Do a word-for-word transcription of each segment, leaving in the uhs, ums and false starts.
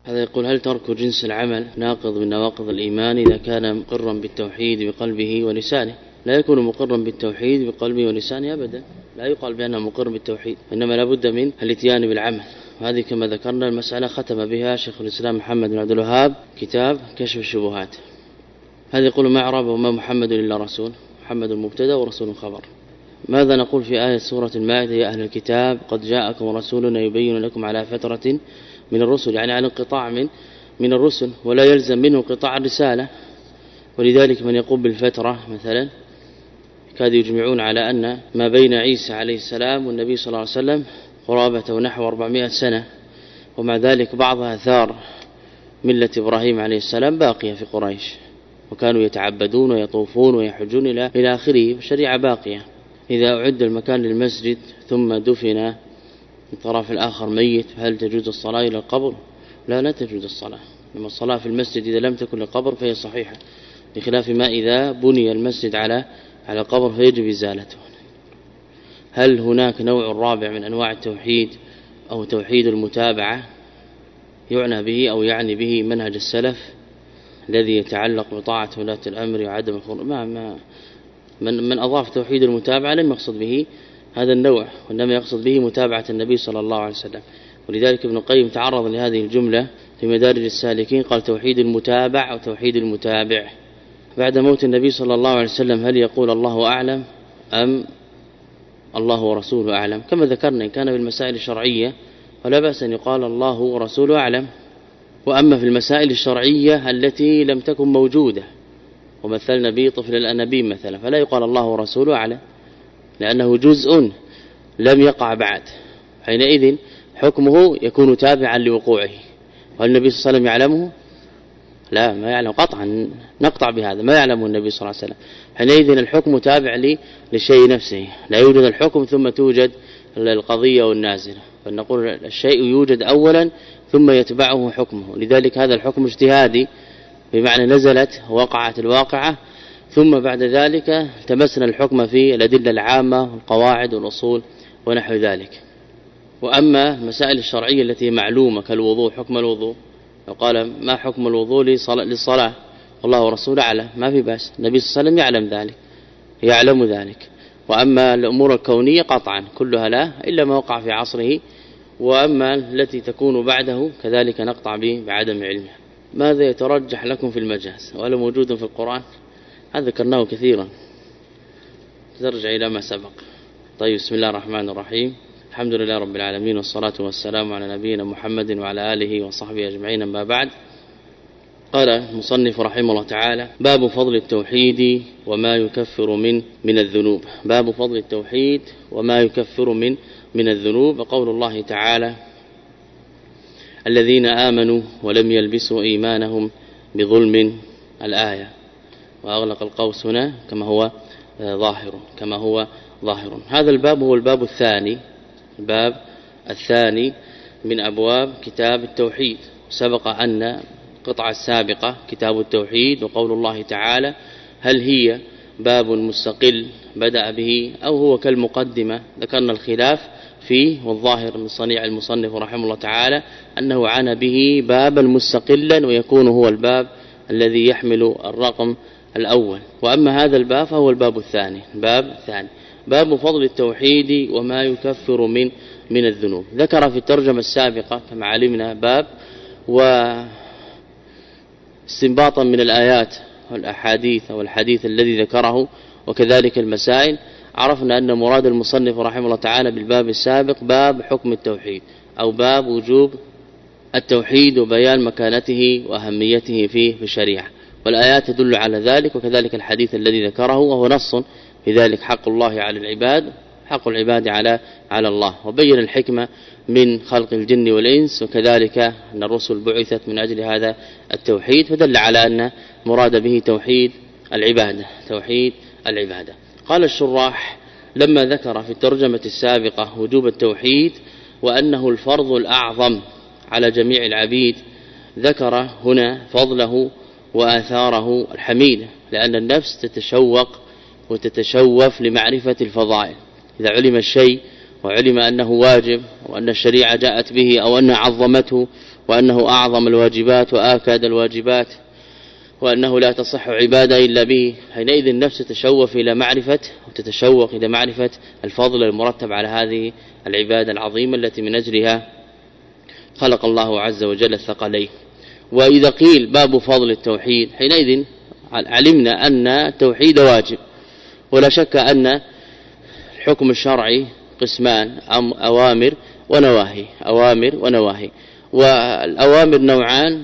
هذا يقول: هل ترك جنس العمل ناقض من نواقض الإيمان إذا كان مقرا بالتوحيد بقلبه ولسانه؟ لا يكون مقرا بالتوحيد بقلبه ولسانه أبدا، لا يقال بأنه مقر بالتوحيد، إنما لابد من الاتيان بالعمل. وهذه كما ذكرنا المسألة ختم بها شيخ الإسلام محمد بن عبد الوهاب كتاب كشف الشبهات. هذا يقول: ما أعراب وما محمد إلا رسول، محمد مبتدا ورسول خبر. ماذا نقول في آية سورة المائدة: يا أهل الكتاب قد جاءكم رسولنا يبين لكم على فترة من الرسل، يعني على انقطاع من من الرسل، ولا يلزم منه انقطاع الرسالة. ولذلك من يقول بالفترة مثلا كاد يجمعون على أن ما بين عيسى عليه السلام والنبي صلى الله عليه وسلم قرابة ونحو أربعمائة سنة، ومع ذلك بعض آثار ملة إبراهيم عليه السلام باقية في قريش، وكانوا يتعبدون ويطوفون ويحجون إلى إلى آخره، والشريعة باقية. إذا أعد المكان للمسجد ثم دفن الطرف الآخر ميت، هل تجوز الصلاة إلى القبر؟ لا لا تجوز الصلاة، لما الصلاة في المسجد إذا لم تكن للقبر فهي صحيحة، بخلاف ما إذا بني المسجد على على قبر فيجب إزالته. هل هناك نوع رابع من أنواع التوحيد أو توحيد المتابعة يعنى به أو يعني به منهج السلف الذي يتعلق بطاعة ولاة الأمر وعدم الخروج؟ ما ما من من أضاف توحيد المتابعة لم يقصد به هذا النوع، وإنما يقصد به متابعة النبي صلى الله عليه وسلم. ولذلك ابن القيم تعرض لهذه الجملة في مدارج السالكين، قال: توحيد المتابع وتوحيد المتابع. بعد موت النبي صلى الله عليه وسلم هل يقول الله أعلم أم الله ورسوله أعلم؟ كما ذكرنا إن كان بالمسائل الشرعية فلا بأس أن يقال الله ورسوله أعلم. وأما في المسائل الشرعية التي لم تكن موجودة ومثلنا به طفل الأنابيب مثلا فلا يقال الله ورسوله أعلم، لأنه جزء لم يقع بعد، حينئذ حكمه يكون تابعا لوقوعه. وهل النبي صلى الله عليه وسلم يعلمه؟ لا، ما يعلم قطعا، نقطع بهذا، ما يعلمه النبي صلى الله عليه وسلم. حينئذ الحكم تابع للشيء نفسه، لا يوجد الحكم ثم توجد القضية والنازلة، فنقول الشيء يوجد أولا ثم يتبعه حكمه. لذلك هذا الحكم اجتهادي، بمعنى نزلت ووقعت الواقعة، ثم بعد ذلك التمسنا الحكم في الأدلة العامة والقواعد والأصول ونحو ذلك. وأما المسائل الشرعية التي معلومة كالوضوء، حكم الوضوء، لو قال ما حكم الوضوء للصلاة والله ورسوله أعلم، ما في بأس، النبي صلى الله عليه وسلم يعلم ذلك يعلم ذلك. وأما الأمور الكونية قطعا كلها لا إلا ما وقع في عصره، وأما التي تكون بعده كذلك نقطع به بعدم علمه. ماذا يترجح لكم في المجاز وهل موجود في القرآن؟ هذا ذكرناه كثيرا، ترجع إلى ما سبق. طيب، بسم الله الرحمن الرحيم، الحمد لله رب العالمين، والصلاة والسلام على نبينا محمد وعلى آله وصحبه أجمعين، ما بعد. قال المصنف رحمه الله تعالى: باب فضل التوحيد وما يكفر من من الذنوب. باب فضل التوحيد وما يكفر من من الذنوب. وقول الله تعالى: الذين آمنوا ولم يلبسوا إيمانهم بظلم، الآية. وأغلق القوس هنا كما هو ظاهر كما هو ظاهر. هذا الباب هو الباب الثاني الباب الثاني من أبواب كتاب التوحيد. سبق أن القطعة السابقة كتاب التوحيد وقول الله تعالى هل هي باب مستقل بدأ به أو هو كالمقدمة، ذكرنا الخلاف فيه، والظاهر من صنيع المصنف رحمه الله تعالى أنه عنى به بابا مستقلا ويكون هو الباب الذي يحمل الرقم الأول. وأما هذا الباب فهو الباب الثاني الباب الثاني باب فضل التوحيد وما يكفر من من الذنوب. ذكر في الترجمة السابقة كما علمنا باب، واستنباطا من الآيات والأحاديث والحديث الذي ذكره وكذلك المسائل، عرفنا أن مراد المصنف رحمه الله تعالى بالباب السابق باب حكم التوحيد أو باب وجوب التوحيد وبيان مكانته وأهميته فيه في الشريعة، والآيات تدل على ذلك، وكذلك الحديث الذي ذكره وهو نص في ذلك، حق الله على العباد حق العباد على على الله، وبين الحكمة من خلق الجن والإنس، وكذلك أن الرسل بعثت من أجل هذا التوحيد، فدل على أن مراد به توحيد العبادة توحيد العبادة. قال الشراح لما ذكر في الترجمة السابقة وجوب التوحيد وأنه الفرض الأعظم على جميع العبيد، ذكر هنا فضله وآثاره الحميدة، لأن النفس تتشوق وتتشوف لمعرفة الفضائل. إذا علم الشيء وعلم أنه واجب وأن الشريعة جاءت به أو أن عظمته وأنه أعظم الواجبات وآكد الواجبات، وأنه لا تصح عبادة إلا به، حينئذ النفس تتشوف إلى معرفة وتتشوق إلى معرفة الفضل المرتب على هذه العبادة العظيمة التي من أجلها خلق الله عز وجل الثقلين. وإذا قيل باب فضل التوحيد حينئذ علمنا أن التوحيد واجب، ولا شك أن الحكم الشرعي قسمان، أوامر ونواهي، أوامر ونواهي، والأوامر نوعان،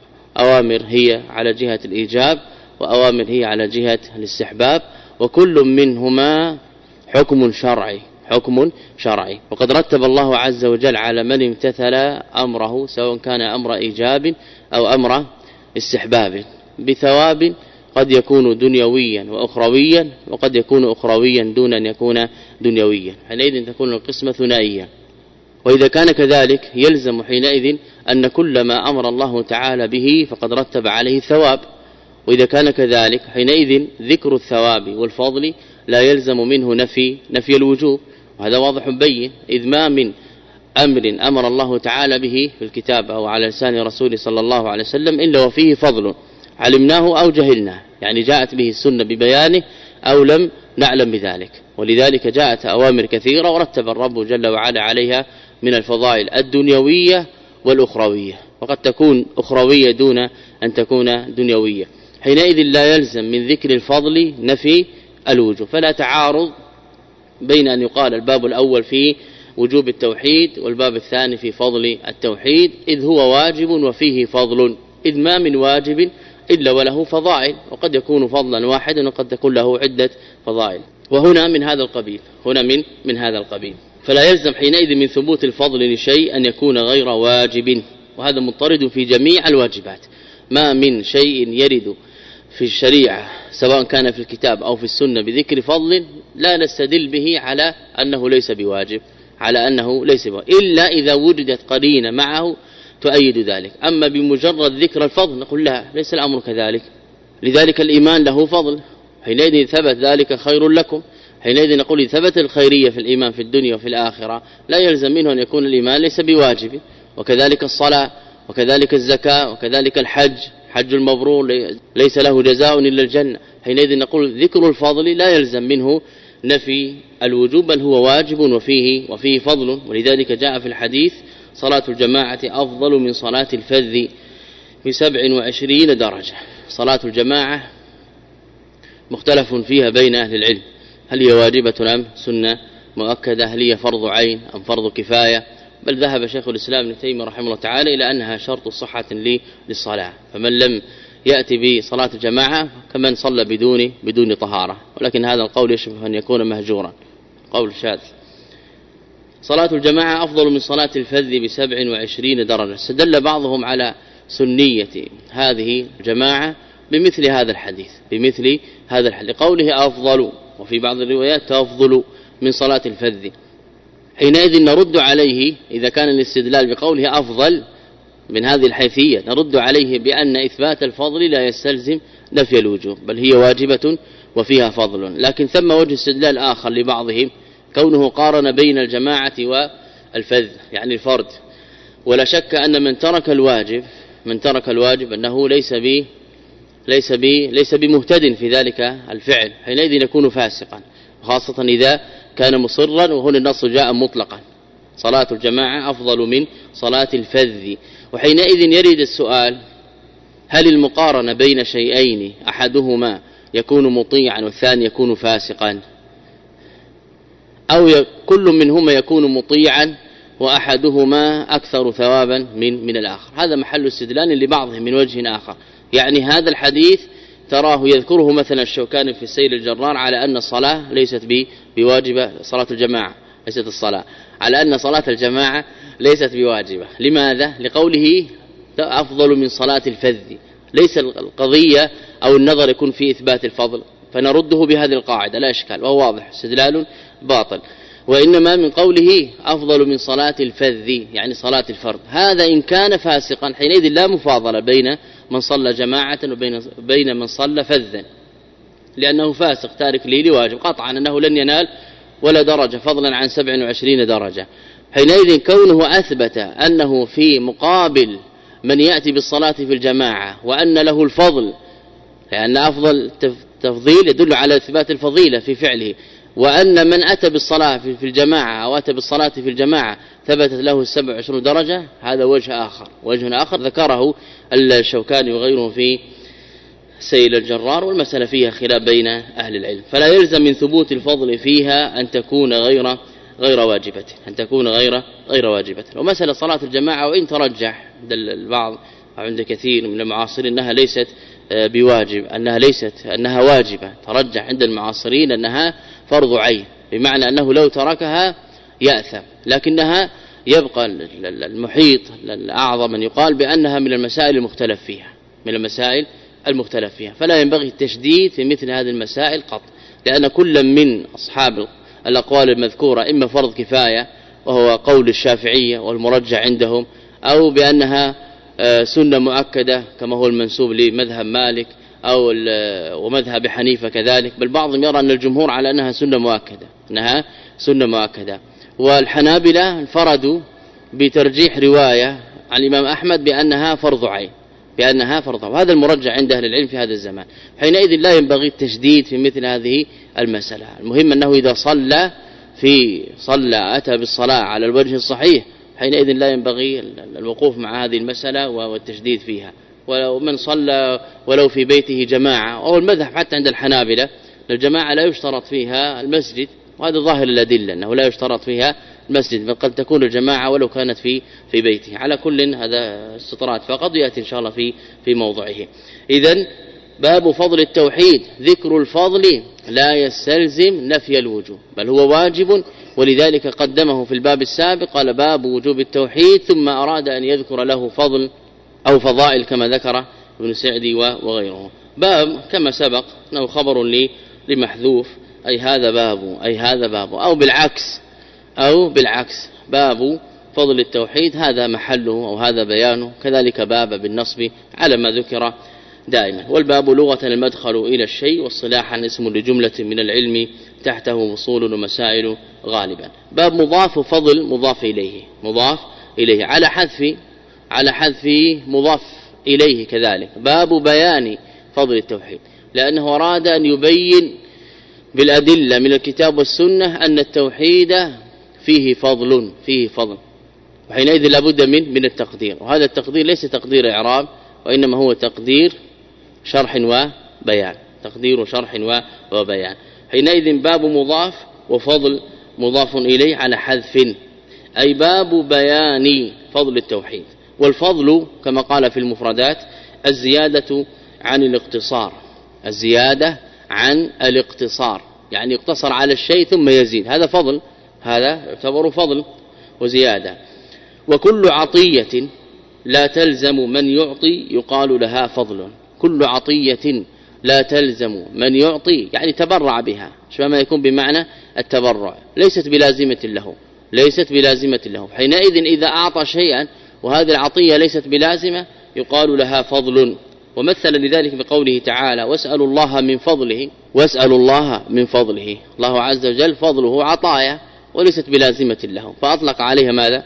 أوامر هي على جهة الإيجاب وأوامر هي على جهة الاستحباب، وكل منهما حكم شرعي، حكم شرعي. وقد رتب الله عز وجل على من امتثل أمره سواء كان أمر إيجاب أو أمر استحباب بثواب قد يكون دنيويا وأخرويا، وقد يكون أخرويا دون أن يكون دنيويا، حينئذ تكون القسمة ثنائية. وإذا كان كذلك يلزم حينئذ أن كل ما أمر الله تعالى به فقد رتب عليه ثواب، وإذا كان كذلك حينئذ ذكر الثواب والفضل لا يلزم منه نفي نفي الوجوب، وهذا واضح بين، إذ ما من أمر أمر الله تعالى به في الكتاب أو على لسان رسوله صلى الله عليه وسلم إلا وفيه فضل علمناه أو جهلناه، يعني جاءت به السنة ببيانه أو لم نعلم بذلك. ولذلك جاءت أوامر كثيرة ورتب الرب جل وعلا عليها من الفضائل الدنيوية والأخروية، وقد تكون أخروية دون أن تكون دنيوية، حينئذ لا يلزم من ذكر الفضل نفي الوجوب. فلا تعارض بين أن يقال الباب الأول في وجوب التوحيد والباب الثاني في فضل التوحيد، إذ هو واجب وفيه فضل، إذ ما من واجب إلا وله فضائل، وقد يكون فضلا واحدا وقد تكون له عدة فضائل، وهنا من هذا القبيل، هنا من من هذا القبيل. فلا يلزم حينئذ من ثبوت الفضل لشيء أن يكون غير واجب، وهذا مضطرد في جميع الواجبات. ما من شيء يرد في الشريعة سواء كان في الكتاب أو في السنة بذكر فضل لا نستدل به على أنه ليس بواجب، على أنه ليس بواجب إلا إذا وجدت قرينة معه تؤيد ذلك. أما بمجرد ذكر الفضل نقول لا، ليس الأمر كذلك. لذلك الإيمان له فضل، حينئذ ثبت ذلك خير لكم، حينئذ نقول ثبت الخيرية في الإيمان في الدنيا وفي الآخرة لا يلزم منه أن يكون الإيمان ليس بواجب. وكذلك الصلاة، وكذلك الزكاة، وكذلك الحج، حج المبرور ليس له جزاء إلا الجنة، حينئذ نقول ذكر الفضل لا يلزم منه نفي الوجوب، بل هو واجب وفيه وفيه فضل. ولذلك جاء في الحديث صلاة الجماعة أفضل من صلاة الفذ بسبع وعشرين درجة. صلاة الجماعة مختلف فيها بين أهل العلم، هل هي واجبة أم سنة مؤكدة، هل هي فرض عين أم فرض كفاية، بل ذهب شيخ الإسلام ابن تيمية رحمه الله تعالى إلى أنها شرط صحة للصلاة، فمن لم يأتي بصلاة الجماعة كمن صلى بدون بدون طهارة، ولكن هذا القول يشبه أن يكون مهجورا، قول شاذ. صلاة الجماعة أفضل من صلاة الفذ بسبع وعشرين درجة. استدل بعضهم على سنية هذه الجماعة بمثل هذا الحديث، بمثل هذا الحديث لقوله أفضل، وفي بعض الروايات تفضل من صلاة الفذ. حينئذ نرد عليه إذا كان الاستدلال بقوله أفضل من هذه الحيثية، نرد عليه بأن إثبات الفضل لا يستلزم نفي الوجوب، بل هي واجبة وفيها فضل. لكن ثم وجه استدلال آخر لبعضهم كونه قارن بين الجماعة والفذ يعني الفرد، ولا شك أن من ترك الواجب من ترك الواجب أنه ليس بي ليس بي ليس بمهتد في ذلك الفعل، حينئذ يكون فاسقا، خاصة إذا كان مصرا، وهنا النص جاء مطلقا صلاة الجماعة أفضل من صلاة الفذ. وحينئذ يرد السؤال هل المقارنة بين شيئين أحدهما يكون مطيعا والثاني يكون فاسقا، أو كل منهما يكون مطيعا وأحدهما أكثر ثوابا من من الآخر؟ هذا محل استدلال لبعضهم من وجه آخر. يعني هذا الحديث تراه يذكره مثلا الشوكاني في السيل الجرار على أن الصلاة ليست بواجبة، صلاة الجماعة ليست الصلاة، على أن صلاة الجماعة ليست بواجبة. لماذا؟ لقوله أفضل من صلاة الفذ. ليس القضية أو النظر يكون في إثبات الفضل، فنرده بهذه القاعدة لا إشكال، وهو واضح استدلال باطل، وإنما من قوله أفضل من صلاة الفذ يعني صلاة الفرد. هذا إن كان فاسقا حينئذ لا مفاضلة بين من صلى جماعة وبين بين من صلى فذا، لأنه فاسق تارك لي لواجب قطعا أنه لن ينال ولا درجة فضلا عن سبع وعشرين درجة. حينئذ كونه أثبت أنه في مقابل من يأتي بالصلاة في الجماعة وأن له الفضل، لأن أفضل تفضيل يدل على إثبات الفضيلة في فعله، وأن من أتى بالصلاة في الجماعة أو أتى بالصلاة في الجماعة ثبتت له السبع عشرون درجة، هذا وجه آخر وجه آخر ذكره الشوكاني وغيره في سيل الجرار، والمسألة فيها خلاف بين أهل العلم. فلا يلزم من ثبوت الفضل فيها أن تكون غير غير واجبة أن تكون غير غير واجبة. ومسألة صلاة الجماعة وإن ترجح عند البعض أو عند كثير من المعاصرين أنها ليست بواجب أنها ليست أنها واجبة، ترجح عند المعاصرين أنها فرض عين، بمعنى أنه لو تركها يأثم، لكنها يبقى المحيط الأعظم من يقال بأنها من المسائل المختلف فيها من المسائل المختلف فيها فلا ينبغي التشديد في مثل هذه المسائل قط، لأن كل من أصحاب الأقوال المذكورة إما فرض كفاية وهو قول الشافعية والمرجع عندهم، أو بأنها سنة مؤكدة كما هو المنسوب لمذهب مالك أو ومذهب حنيفة كذلك، بل بعضهم يرى أن الجمهور على أنها سنة مؤكدة أنها سنة مؤكدة والحنابلة انفردوا بترجيح رواية عن الإمام أحمد بأنها فرض عين بأنها فرض عين، وهذا المرجع عند أهل العلم في هذا الزمان. حينئذ لا ينبغي التشديد في مثل هذه المسألة، المهم أنه إذا صلى في صلى أتى بالصلاة على الوجه الصحيح حينئذ لا ينبغي الوقوف مع هذه المسألة والتشديد فيها. ولو من صلى ولو في بيته جماعة، أو المذهب حتى عند الحنابلة الجماعة لا يشترط فيها المسجد، وهذا ظاهر الأدلة أنه لا يشترط فيها المسجد، بل قد تكون الجماعة ولو كانت في في بيته. على كل هذا استطراد فقط يأتي إن شاء الله في في موضعه. إذن باب فضل التوحيد، ذكر الفضل لا يستلزم نفي الوجوب بل هو واجب، ولذلك قدمه في الباب السابق قال باب وجوب التوحيد، ثم أراد أن يذكر له فضل أو فضائل كما ذكر ابن سعدي وغيره. باب كما سبق أنه خبر لي لمحذوف، أي هذا باب أي هذا باب أو بالعكس أو بالعكس باب فضل التوحيد هذا محله أو هذا بيانه، كذلك باب بالنصب على ما ذكر دائما. والباب لغة المدخل إلى الشيء، واصطلاحا اسم لجملة من العلم تحته فصول ومسائل غالبا. باب مضاف فضل مضاف إليه مضاف إليه على حذف على حذف مضاف إليه كذلك. باب بيان فضل التوحيد، لأنه أراد أن يبين بالأدلة من الكتاب والسنة أن التوحيد فيه فضل فيه فضل وحينئذ لابد من من التقدير، وهذا التقدير ليس تقدير إعراب وإنما هو تقدير شرح وبيان تقدير شرح وبيان. حينئذ باب مضاف وفضل مضاف إليه على حذف، أي باب بيان فضل التوحيد. والفضل كما قال في المفردات الزيادة عن الاقتصار الزيادة عن الاقتصار يعني اقتصر على الشيء ثم يزيد، هذا فضل هذا يعتبر فضل وزيادة. وكل عطية لا تلزم من يعطي يقال لها فضل، كل عطية لا تلزم من يعطي يعني تبرع بها، شو ما يكون بمعنى التبرع، ليست بلازمة له ليست بلازمة له حينئذ إذا أعطى شيئا وهذه العطية ليست بلازمة يقال لها فضل. ومثل لذلك بقوله تعالى واسألوا الله من فضله واسألوا الله من فضله، الله عز وجل فضله عطايا وليست بلازمة له فأطلق عليها ماذا؟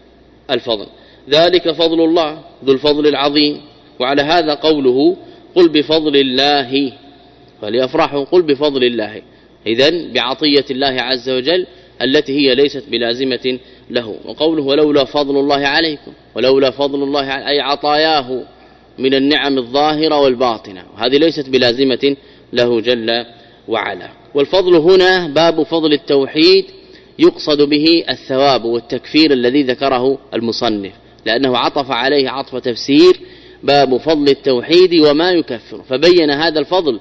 الفضل. ذلك فضل الله ذو الفضل العظيم. وعلى هذا قوله قل بفضل الله فليفرحوا، قل بفضل الله، إذن بعطية الله عز وجل التي هي ليست بلازمة له. وقوله ولولا فضل الله عليكم ولولا فضل الله عليكم أي عطاياه من النعم الظاهرة والباطنة، وهذه ليست بلازمة له جل وعلا. والفضل هنا باب فضل التوحيد يقصد به الثواب والتكفير الذي ذكره المصنف، لأنه عطف عليه عطف تفسير باب فضل التوحيد وما يكفر، فبين هذا الفضل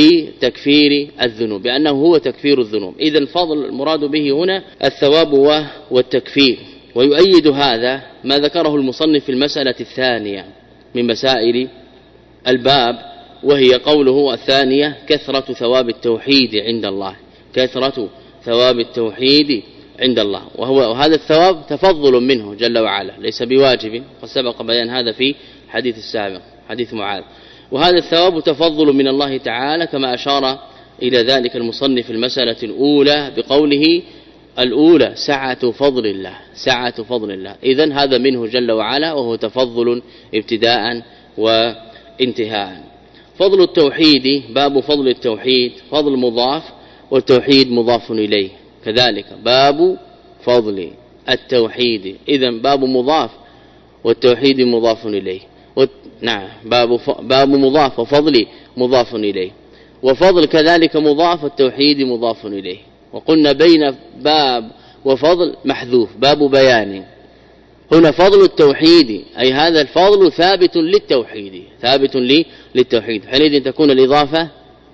بتكفير الذنوب بأنه هو تكفير الذنوب. إذن الفضل المراد به هنا الثواب والتكفير. ويؤيد هذا ما ذكره المصنف في المسألة الثانية من مسائل الباب، وهي قوله الثانية كثرة ثواب التوحيد عند الله كثرة ثواب التوحيد عند الله، وهو وهذا الثواب تفضل منه جل وعلا ليس بواجب، قد سبق بيان هذا في حديث السابق حديث معاذ. وهذا الثواب تفضل من الله تعالى كما أشار إلى ذلك المصنف في المسألة الأولى بقوله الأولى سعة فضل الله، سعة فضل الله. إذن هذا منه جل وعلا، وهو تفضل ابتداء وانتهاء. فضل التوحيد، باب فضل التوحيد، فضل مضاف والتوحيد مضاف إليه، كذلك باب فضل التوحيد، إذن باب مضاف والتوحيد مضاف إليه. نعم، باب ف... باب مضاف وفضل مضاف إليه، وفضل كذلك مضاف والتوحيد مضاف إليه. وقلنا بين باب وفضل محذوف، باب بيان. هنا فضل التوحيد أي هذا الفضل ثابت للتوحيد، ثابت لي للتوحيد. حينئذ تكون الإضافة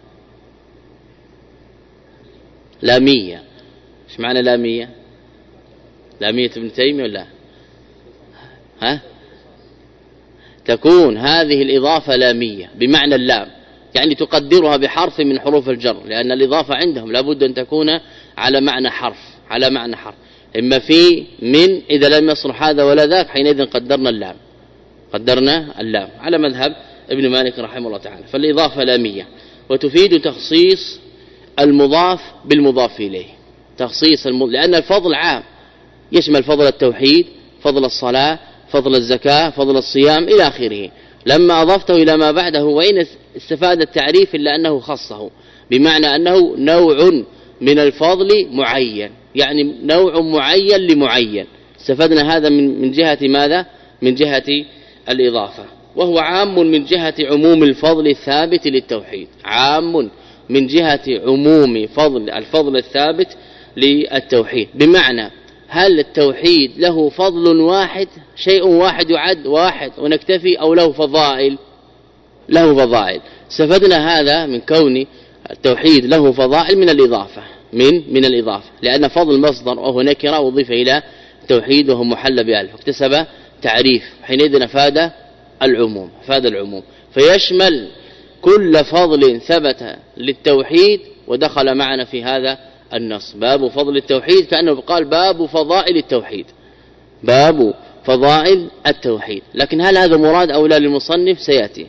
لامية. ايش معنى لامية؟ لامية ابن تيمية ولا ها؟ تكون هذه الإضافة لامية بمعنى اللام، يعني تقدرها بحرف من حروف الجر، لأن الإضافة عندهم لابد أن تكون على معنى حرف، على معنى حرف، إما في من إذا لم يصلح هذا ولا ذاك حينئذ قدرنا اللام، قدرنا اللام على مذهب ابن مالك رحمه الله تعالى. فالإضافة لامية، وتفيد تخصيص المضاف بالمضاف إليه، تخصيص الم... لأن الفضل عام يشمل فضل التوحيد، فضل الصلاة، فضل الزكاة، فضل الصيام إلى آخره. لما أضفته إلى ما بعده وإن استفاد التعريف إلا أنه خصه، بمعنى أنه نوع من الفضل معين، يعني نوع معين لمعين. استفدنا هذا من من جهة ماذا؟ من جهة الإضافة. وهو عام من جهة عموم الفضل الثابت للتوحيد، عام من جهة عموم فضل الفضل الثابت للتوحيد. بمعنى هل التوحيد له فضل واحد، شيء واحد يعد واحد ونكتفي، أو له فضائل؟ له فضائل. استفدنا هذا من كون التوحيد له فضائل من الإضافة، من من الإضافة، لأن فضل مصدر وهو نكرة وضيف إلى التوحيد وهو محل بألف، اكتسب تعريف، حينئذ أفاد العموم، أفاد العموم، فيشمل كل فضل ثبت للتوحيد ودخل معنا في هذا النص. باب فضل التوحيد كأنه قال باب فضائل التوحيد، باب فضائل التوحيد. لكن هل هذا مراد أو لا للمصنف؟ سيأتي.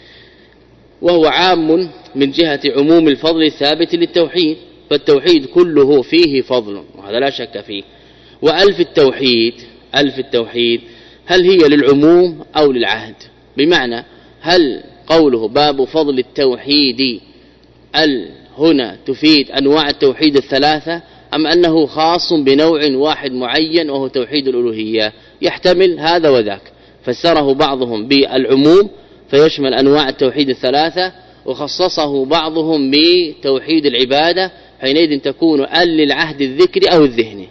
وهو عام من جهة عموم الفضل الثابت للتوحيد، فالتوحيد كله فيه فضل وهذا لا شك فيه. وألف التوحيد، ألف التوحيد هل هي للعموم أو للعهد؟ بمعنى هل قوله باب فضل التوحيد ال هنا تفيد أنواع التوحيد الثلاثة، أم أنه خاص بنوع واحد معين وهو توحيد الألوهية؟ يحتمل هذا وذاك، فسره بعضهم بالعموم فيشمل أنواع التوحيد الثلاثة، وخصصه بعضهم بتوحيد العبادة، حينئذ تكون ال للعهد الذكري أو الذهني،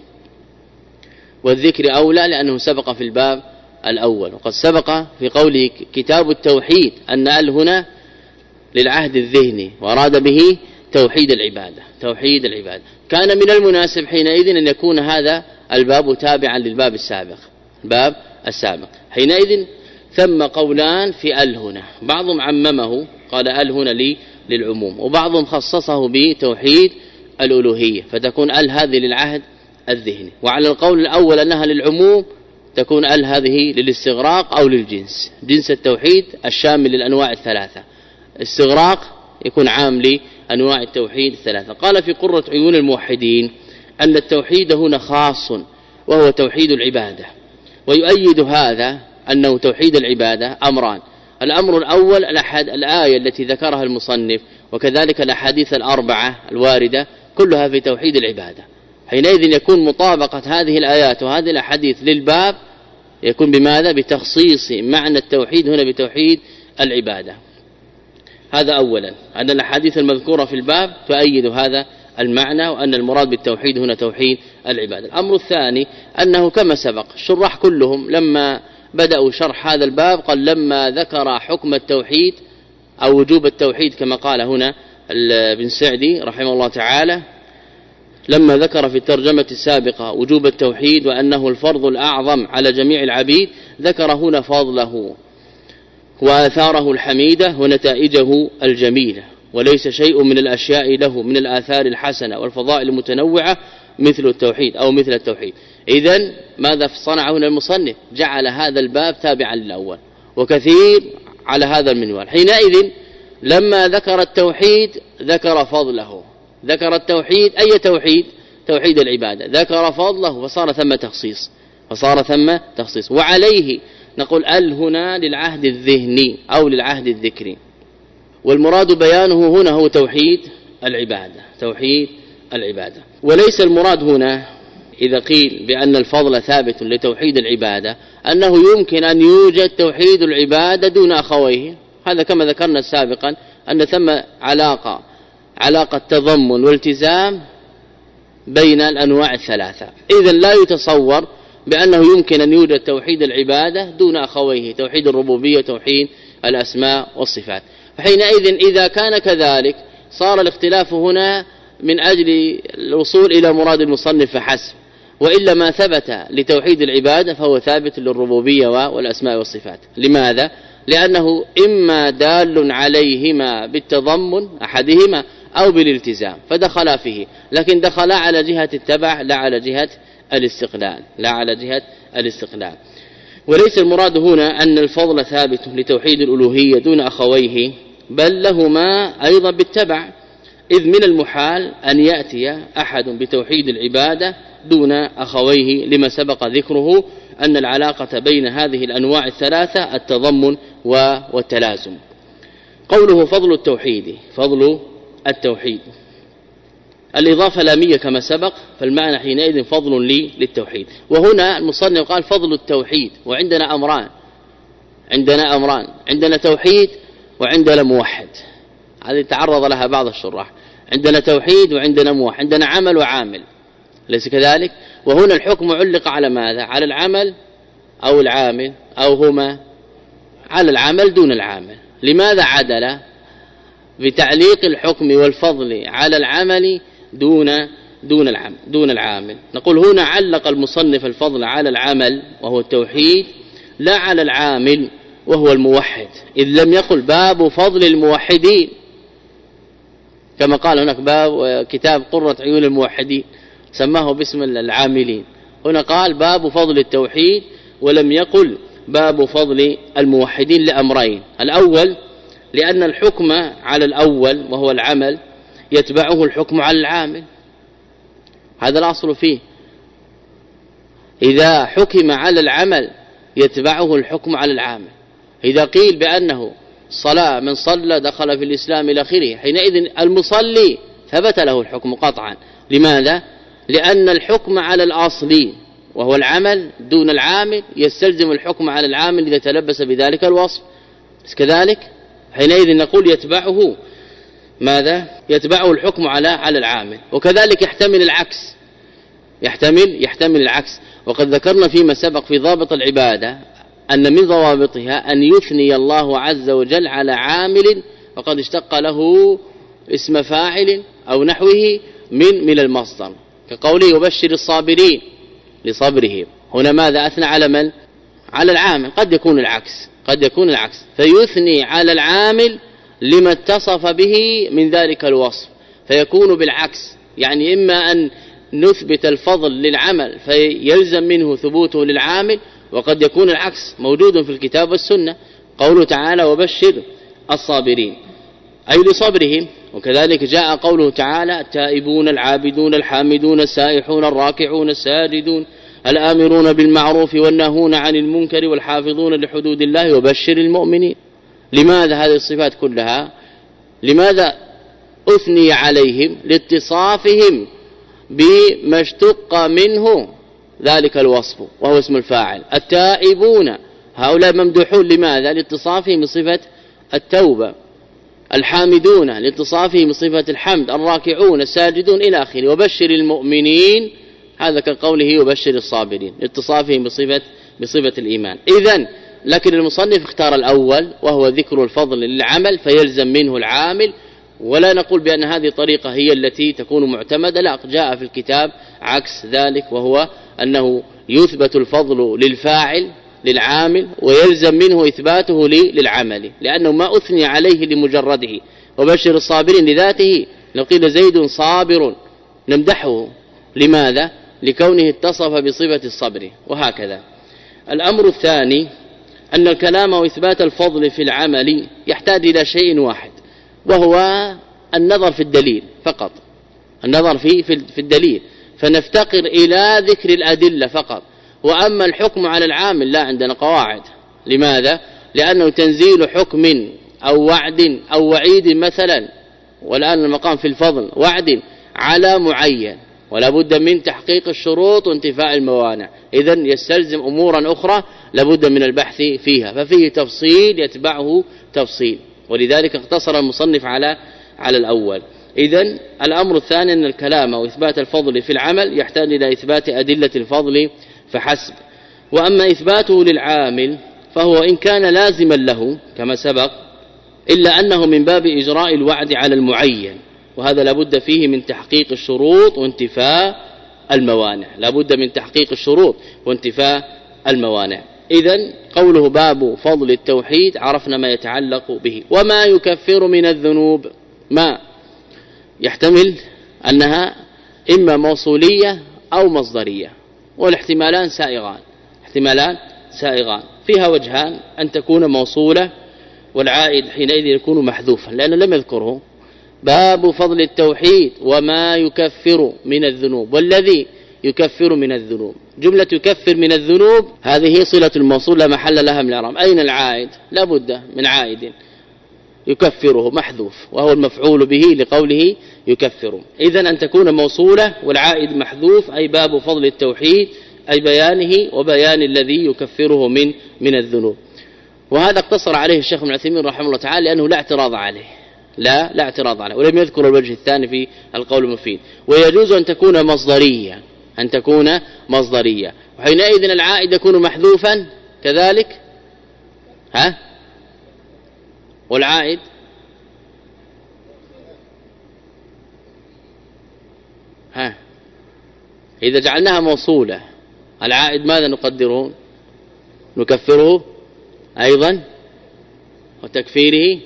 والذكر أولى لأنه سبق في الباب الأول. وقد سبق في قوله كتاب التوحيد أن ال هنا للعهد الذهني وأراد به توحيد العبادة، توحيد العبادة. كان من المناسب حينئذ أن يكون هذا الباب تابعا للباب السابق، الباب السابق. حينئذ ثم قولان في ال هنا، بعضهم عممه قال ال هنا لي للعموم، وبعضهم خصصه بتوحيد الألوهية فتكون ال هذه للعهد الذهني. وعلى القول الأول أنها للعموم تكون ال هذه للاستغراق أو للجنس، جنس التوحيد الشامل للأنواع الثلاثة، استغراق يكون عام لأنواع التوحيد الثلاثة. قال في قرة عيون الموحدين أن التوحيد هنا خاص وهو توحيد العبادة، ويؤيد هذا أنه توحيد العبادة أمران. الأمر الأول الأحد الآية التي ذكرها المصنف، وكذلك الأحاديث الأربعة الواردة كلها في توحيد العبادة. حينئذ يكون مطابقة هذه الآيات وهذه الأحاديث للباب يكون بماذا؟ بتخصيص معنى التوحيد هنا بتوحيد العبادة. هذا أولا، أن الأحاديث المذكورة في الباب تؤيد هذا المعنى، وأن المراد بالتوحيد هنا توحيد العبادة. الأمر الثاني أنه كما سبق الشراح كلهم لما بدأوا شرح هذا الباب قال لما ذكر حكم التوحيد أو وجوب التوحيد كما قال هنا ابن سعدي رحمه الله تعالى، لما ذكر في الترجمة السابقة وجوب التوحيد وأنه الفرض الأعظم على جميع العبيد، ذكر هنا فضله وآثاره الحميدة ونتائجه الجميلة، وليس شيء من الأشياء له من الآثار الحسنة والفضائل المتنوعة مثل التوحيد أو مثل التوحيد. إذن ماذا صنع هنا المصنف؟ جعل هذا الباب تابعا للأول وكثير على هذا المنوال. حينئذ لما ذكر التوحيد ذكر فضله، ذكر التوحيد أي توحيد؟ توحيد العبادة، ذكر فضله فصار ثم تخصيص فصار ثم تخصيص وعليه نقول ال هنا للعهد الذهني أو للعهد الذكري، والمراد بيانه هنا هو توحيد العبادة توحيد العبادة. وليس المراد هنا إذا قيل بأن الفضل ثابت لتوحيد العبادة أنه يمكن أن يوجد توحيد العبادة دون أخويه، هذا كما ذكرنا سابقا أن ثم علاقة علاقة تضمن والتزام بين الأنواع الثلاثة. إذن لا يتصور بأنه يمكن أن يوجد توحيد العبادة دون أخويه، توحيد الربوبية توحيد الأسماء والصفات. فحينئذ إذا كان كذلك صار الاختلاف هنا من أجل الوصول إلى مراد المصنف فحسب، وإلا ما ثبت لتوحيد العبادة فهو ثابت للربوبية والأسماء والصفات. لماذا؟ لأنه إما دال عليهما بالتضمن أحدهما أو بالالتزام فدخلا فيه، لكن دخلا على جهة التبع لا على جهة الاستقلال لا على جهة الاستقلال. وليس المراد هنا أن الفضل ثابت لتوحيد الألوهية دون أخويه، بل لهما أيضا بالتبع، إذ من المحال أن يأتي أحد بتوحيد العبادة دون أخويه لما سبق ذكره أن العلاقة بين هذه الأنواع الثلاثة التضمن والتلازم. قوله فضل التوحيد فضل التوحيد الإضافة لامية كما سبق، فالمعنى حينئذ فضل لي للتوحيد. وهنا المصنف قال فضل التوحيد، وعندنا أمران عندنا أمران عندنا توحيد وعندنا موحد، هذه تعرض لها بعض الشراح، عندنا توحيد وعندنا موحد، عندنا عمل وعامل ليس كذلك؟ وهنا الحكم علق على ماذا؟ على العمل أو العامل أو هما؟ على العمل دون العامل. لماذا عدل بتعليق الحكم والفضل على العمل دون دون العمل دون العامل؟ نقول هنا علق المصنف الفضل على العمل وهو التوحيد لا على العامل وهو الموحد، إذ لم يقل باب فضل الموحدين كما قال هناك باب كتاب قرة عيون الموحدين سماه باسم العاملين، هنا قال باب فضل التوحيد ولم يقل باب فضل الموحدين لأمرين. الأول لأن الحكم على الأول وهو العمل يتبعه الحكم على العامل، هذا الأصل فيه، إذا حكم على العمل يتبعه الحكم على العامل. إذا قيل بأنه صلاة من صلى دخل في الإسلام إلى آخره، حينئذ المصلي ثبت له الحكم قطعا. لماذا؟ لأن الحكم على الأصل وهو العمل دون العامل يستلزم الحكم على العامل إذا تلبس بذلك الوصف، كذلك حينئذ نقول يتبعه ماذا؟ يتبعه الحكم على على العامل. وكذلك يحتمل العكس يحتمل يحتمل العكس وقد ذكرنا فيما سبق في ضابط العبادة أن من ضوابطها أن يثني الله عز وجل على عامل وقد اشتق له اسم فاعل أو نحوه من من المصدر، كقوله يبشر الصابرين لصبرهم، هنا ماذا؟ أثنى على من؟ على العامل. قد يكون العكس قد يكون العكس فيثني على العامل لما اتصف به من ذلك الوصف، فيكون بالعكس، يعني إما أن نثبت الفضل للعمل فيلزم منه ثبوته للعامل، وقد يكون العكس موجود في الكتاب والسنة، قوله تعالى وبشر الصابرين أي لصبرهم. وكذلك جاء قوله تعالى التائبون العابدون الحامدون السائحون الراكعون الساجدون الآمرون بالمعروف والناهون عن المنكر والحافظون لحدود الله وبشر المؤمنين. لماذا هذه الصفات كلها؟ لماذا أثني عليهم؟ لاتصافهم بما اشتق منه ذلك الوصف وهو اسم الفاعل. التائبون هؤلاء ممدوحون لماذا؟ لاتصافهم بصفة التوبة. الحامدون لاتصافهم بصفة الحمد. الراكعون الساجدون إلى آخره. وبشر المؤمنين هذا كقوله يبشر الصابرين لاتصافهم بصفة بصفة الإيمان. إذن لكن المصنف اختار الأول وهو ذكر الفضل للعمل فيلزم منه العامل، ولا نقول بأن هذه الطريقة هي التي تكون معتمدة، لا، جاء في الكتاب عكس ذلك، وهو أنه يثبت الفضل للفاعل للعامل ويلزم منه إثباته للعمل، لأنه ما أثني عليه لمجرده. وبشر الصابرين لذاته، لو قيل زيد صابر نمدحه، لماذا؟ لكونه اتصف بصفة الصبر، وهكذا. الأمر الثاني أن الكلام وإثبات الفضل في العمل يحتاج إلى شيء واحد، وهو النظر في الدليل فقط، النظر في في الدليل. فنفتقر إلى ذكر الأدلة فقط. وأما الحكم على العامل لا عندنا قواعد. لماذا؟ لأنه تنزيل حكم أو وعد أو وعيد مثلا، والآن المقام في الفضل وعد على معين، ولا بد من تحقيق الشروط وانتفاء الموانع، إذن يستلزم أمورا أخرى لابد من البحث فيها، ففيه تفصيل يتبعه تفصيل، ولذلك اقتصر المصنف على على الأول. إذن الأمر الثاني أن الكلام وإثبات الفضل في العمل يحتاج إلى إثبات أدلة الفضل فحسب. وأما إثباته للعامل فهو إن كان لازما له كما سبق، إلا أنه من باب إجراء الوعد على المعين، وهذا لابد فيه من تحقيق الشروط وانتفاء الموانع، لابد من تحقيق الشروط وانتفاء الموانع. إذن قوله باب فضل التوحيد عرفنا ما يتعلق به. وما يكفر من الذنوب، ما يحتمل أنها إما موصولية أو مصدرية، والاحتمالان سائغان، احتمالان سائغان فيها وجهان: أن تكون موصولة والعائد حينئذ يكون محذوفا لأنه لم يذكره. باب فضل التوحيد وما يكفر من الذنوب، والذي يكفر من الذنوب، جملة يكفر من الذنوب هذه صلة الموصول لا محل لها من الإعراب. أين العائد؟ لا بد من عائد يكفره محذوف، وهو المفعول به لقوله يكفر. إذن أن تكون موصولة والعائد محذوف، أي باب فضل التوحيد، أي بيانه وبيان الذي يكفره من من الذنوب. وهذا اقتصر عليه الشيخ ابن عثيمين رحمه الله تعالى لأنه لا اعتراض عليه، لا لا اعتراض عليه، ولم يذكر الوجه الثاني في القول المفيد. ويجوز أن تكون مصدرية، أن تكون مصدرية، وحينئذ العائد يكون محذوفا كذلك، ها والعائد ها إذا جعلناها موصولة العائد ماذا نقدره؟ نكفره أيضا، وتكفيره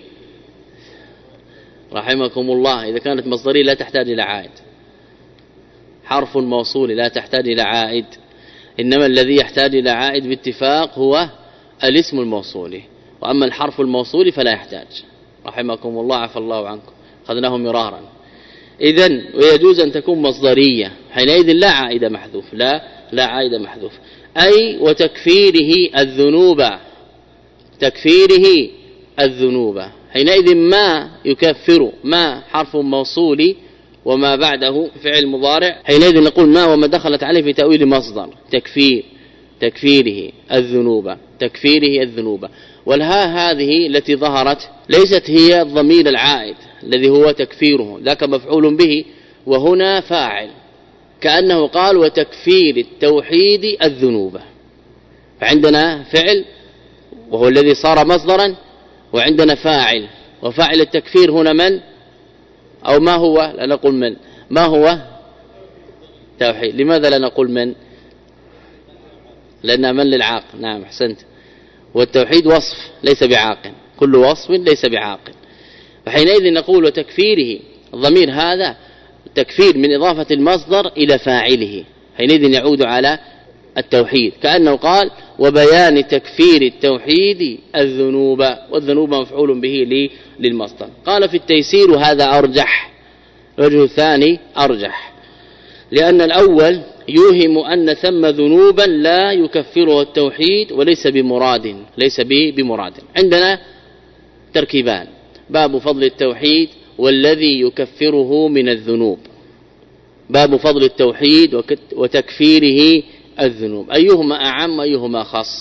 رحمكم الله إذا كانت مصدرية لا تحتاج إلى عائد، حرف موصول لا تحتاج إلى عائد، إنما الذي يحتاج إلى عائد باتفاق هو الاسم الموصول، وأما الحرف الموصول فلا يحتاج. رحمكم الله عفى الله عنكم، أخذناه مرارا. إذن ويجوز أن تكون مصدرية، حينئذ لا عائد محذوف، لا لا عائد محذوف، أي وتكفيره الذنوب، تكفيره الذنوب. حينئذ ما يكفر، ما حرف موصول وما بعده فعل مضارع، حينئذ نقول ما وما دخلت عليه في تأويل مصدر، تكفير، تكفيره الذنوب، تكفيره الذنوب. والها هذه التي ظهرت ليست هي الضمير العائد الذي هو تكفيره، ذاك مفعول به، وهنا فاعل، كأنه قال وتكفير التوحيد الذنوب. فعندنا فعل وهو الذي صار مصدرا، وعندنا فاعل، وفاعل التكفير هنا من أو ما هو؟ لا نقول من، ما هو؟ توحيد. لماذا لا نقول من؟ لأن من للعاقل. نعم أحسنت. والتوحيد وصف ليس بعاقل، كل وصف ليس بعاقل، فحينئذ نقول وتكفيره، الضمير هذا تكفير من إضافة المصدر إلى فاعله، حينئذ يعود على التوحيد، كأنه قال وبيان تكفير التوحيد الذنوب، والذنوب مفعول به للمصدر. قال في التيسير وهذا أرجح، الوجه الثاني أرجح، لأن الأول يوهم أن ثم ذنوبا لا يكفرها التوحيد وليس بمراد، ليس بمراد. عندنا تركيبان: باب فضل التوحيد والذي يكفره من الذنوب. باب فضل التوحيد وتكفيره الذنوب، أيهما أعم أيهما خاص؟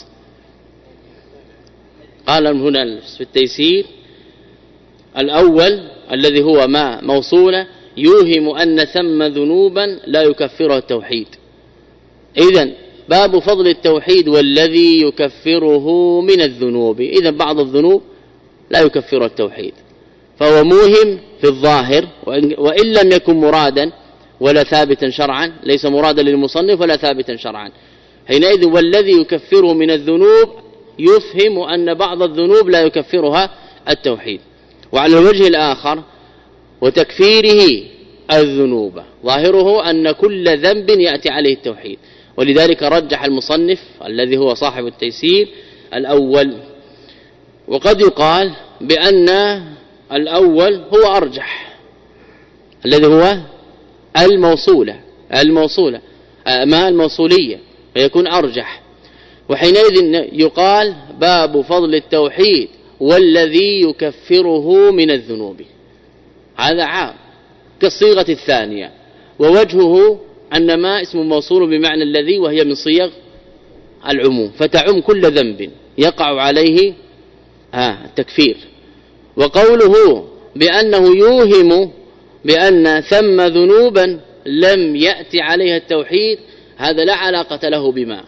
قال هنا في التيسير الأول الذي هو ما موصولة يوهم أن ثم ذنوبا لا يكفرها التوحيد. إذن باب فضل التوحيد والذي يكفره من الذنوب، إذن بعض الذنوب لا يكفرها التوحيد، فهو موهم في الظاهر وإن لم يكن مرادا ولا ثابتا شرعا، ليس مرادا للمصنف ولا ثابتا شرعا. حينئذ والذي يكفره من الذنوب يفهم أن بعض الذنوب لا يكفرها التوحيد. وعلى الوجه الآخر وتكفيره الذنوب ظاهره أن كل ذنب يأتي عليه التوحيد، ولذلك رجح المصنف الذي هو صاحب التيسير الأول. وقد يقال بأن الأول هو أرجح، الذي هو الموصولة، الموصولة ما الموصولية فيكون أرجح. وحينئذ يقال باب فضل التوحيد والذي يكفره من الذنوب، هذا عام كالصيغة الثانية. ووجهه أن ما اسم موصول بمعنى الذي، وهي من صيغ العموم فتعم كل ذنب يقع عليه آه التكفير. وقوله بأنه يوهم بأن ثم ذنوبا لم يأتي عليها التوحيد، هذا لا علاقة له بما،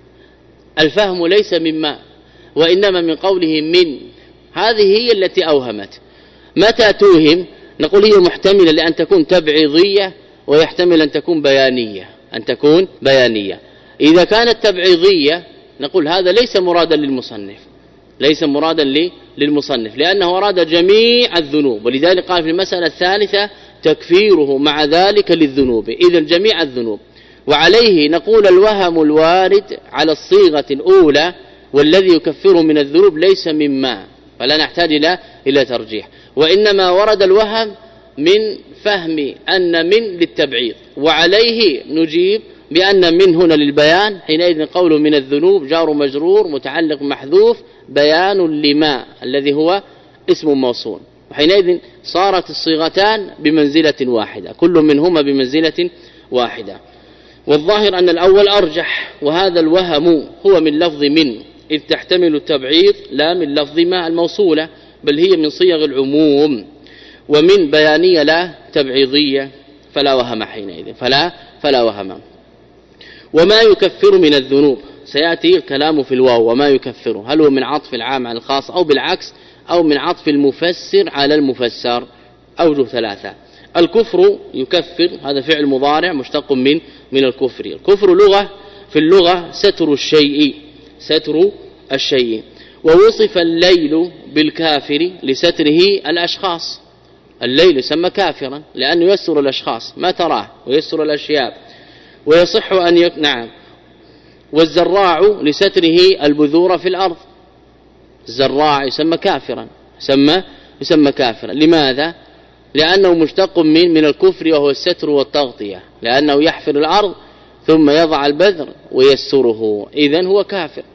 الفهم ليس مما وإنما من قوله من، هذه هي التي أوهمت. متى توهم؟ نقول هي محتملة لأن تكون تبعيضية، ويحتمل أن تكون بيانية، أن تكون بيانية. إذا كانت تبعيضية نقول هذا ليس مرادا للمصنف، ليس مرادا للمصنف لأنه أراد جميع الذنوب، ولذلك قال في المسألة الثالثة تكفيره مع ذلك للذنوب، إذن جميع الذنوب. وعليه نقول الوهم الوارد على الصيغة الأولى والذي يكفره من الذنوب ليس مما، فلا نحتاج إلى إلى ترجيح، وإنما ورد الوهم من فهم أن من للتبعيض، وعليه نجيب بأن من هنا للبيان. حينئذ قوله من الذنوب جار مجرور متعلق محذوف بيان لما الذي هو اسم موصول، وحينئذ صارت الصيغتان بمنزلة واحدة، كل منهما بمنزلة واحدة. والظاهر أن الأول أرجح، وهذا الوهم هو من لفظ من، إذ تحتمل التبعيض لا من لفظ ما الموصولة، بل هي من صيغ العموم، ومن بيانية لا تبعيضية، فلا وهم حينئذ، فلا فلا وهم. وما يكفر من الذنوب سيأتي الكلام في الواو، وما يكفر هل هو من عطف العام على الخاص أو بالعكس أو من عطف المفسر على المفسر؟ أوجه ثلاثة. الكفر يكفر، هذا فعل مضارع مشتق من من الكفر. الكفر لغة في اللغة ستر الشيء، ستر الشيء. ووصف الليل بالكافر لستره الأشخاص، الليل يسمى كافرا لأنه يستر الأشخاص ما تراه ويستر الأشياء. ويصح أن يك... نعم. والزراع لستره البذور في الأرض، الزراع يسمى كافرا، يسمى يسمى كافرا. لماذا؟ لأنه مشتق من من الكفر، وهو الستر والتغطية، لأنه يحفر الأرض ثم يضع البذر ويستره، إذن هو كافر.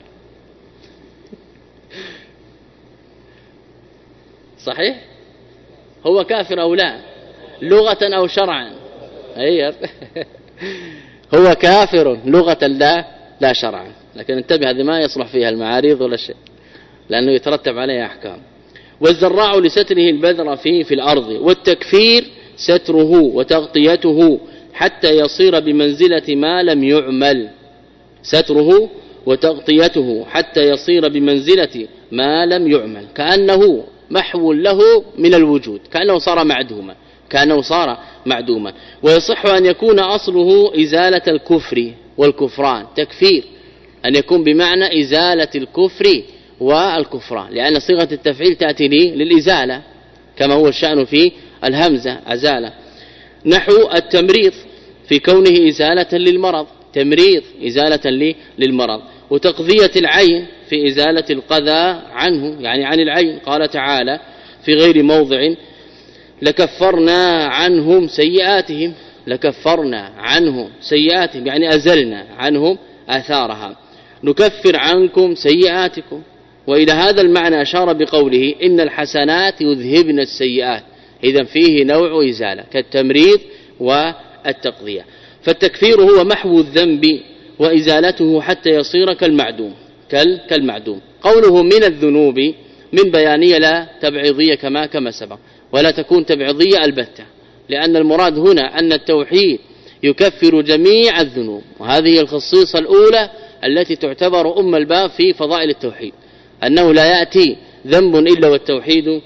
صحيح؟ هو كافر أو لا؟ لغة أو شرعا؟ أيه. هو كافر لغة لا لا شرعا، لكن انتبه هذه ما يصلح فيها المعاريض ولا شيء، لأنه يترتب عليها أحكام. والزراع لستره البذر فيه في الأرض. والتكفير ستره وتغطيته حتى يصير بمنزلة ما لم يعمل، ستره وتغطيته حتى يصير بمنزلة ما لم يعمل، كأنه محو له من الوجود، كأنه صار معدوما، كأنه صار معدوما. ويصح أن يكون أصله إزالة الكفر والكفران، تكفير أن يكون بمعنى إزالة الكفر والكفران، لأن صيغة التفعيل تأتي للإزالة كما هو الشأن في الهمزة أزالة. نحو التمريض في كونه إزالة للمرض، تمريض إزالة للمرض. وتقضية العين في إزالة القذى عنه، يعني عن العين. قال تعالى في غير موضع لكفرنا عنهم سيئاتهم، لكفرنا عنهم سيئاتهم يعني أزلنا عنهم آثارها. نكفر عنكم سيئاتكم. وإلى هذا المعنى أشار بقوله إن الحسنات يذهبن السيئات، إذن فيه نوع إزالة كالتمريض والتقضية. فالتكفير هو محو الذنب وإزالته حتى يصير كالمعدوم كالمعدوم. قوله من الذنوب من بيانية لا تبعيضية كما كما سبق، ولا تكون تبعيضية البتة، لأن المراد هنا أن التوحيد يكفر جميع الذنوب، وهذه هي الخصيصة الأولى التي تعتبر أم الباب في فضائل التوحيد، أنه لا يأتي ذنب إلا والتوحيد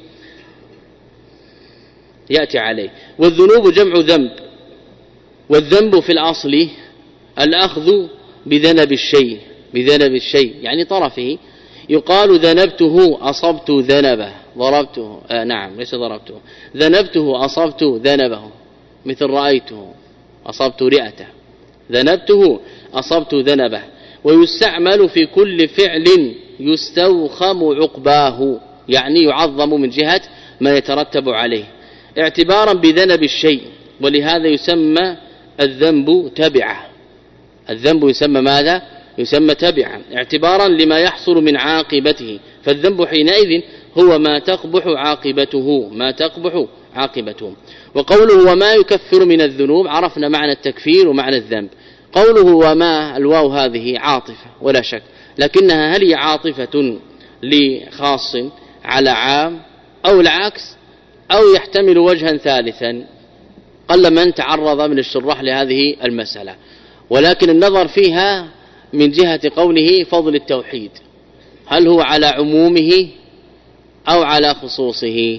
يأتي عليه. والذنوب جمع ذنب، والذنب في الأصل الأخذ بذنب الشيء، بذنب الشيء يعني طرفه. يقال ذنبته أصبت ذنبه، ضربته آه نعم ليس ضربته، ذنبته أصبت ذنبه، مثل رأيته أصبت رئته، ذنبته أصبت ذنبه. ويستعمل في كل فعل يستوخم عقباه، يعني يعظم من جهة ما يترتب عليه، اعتبارا بذنب الشيء، ولهذا يسمى الذنب تبعه. الذنب يسمى ماذا؟ يسمى تبعا اعتبارا لما يحصل من عاقبته، فالذنب حينئذ هو ما تقبح عاقبته ما تقبح عاقبته. وقوله وما يكفر من الذنوب، عرفنا معنى التكفير ومعنى الذنب. قوله وما، الواو هذه عاطفة ولا شك، لكنها هل هي عاطفة لخاص على عام أو العكس، أو يحتمل وجها ثالثا؟ قل من تعرض من الشراح لهذه المسألة، ولكن النظر فيها من جهة قوله فضل التوحيد، هل هو على عمومه أو على خصوصه؟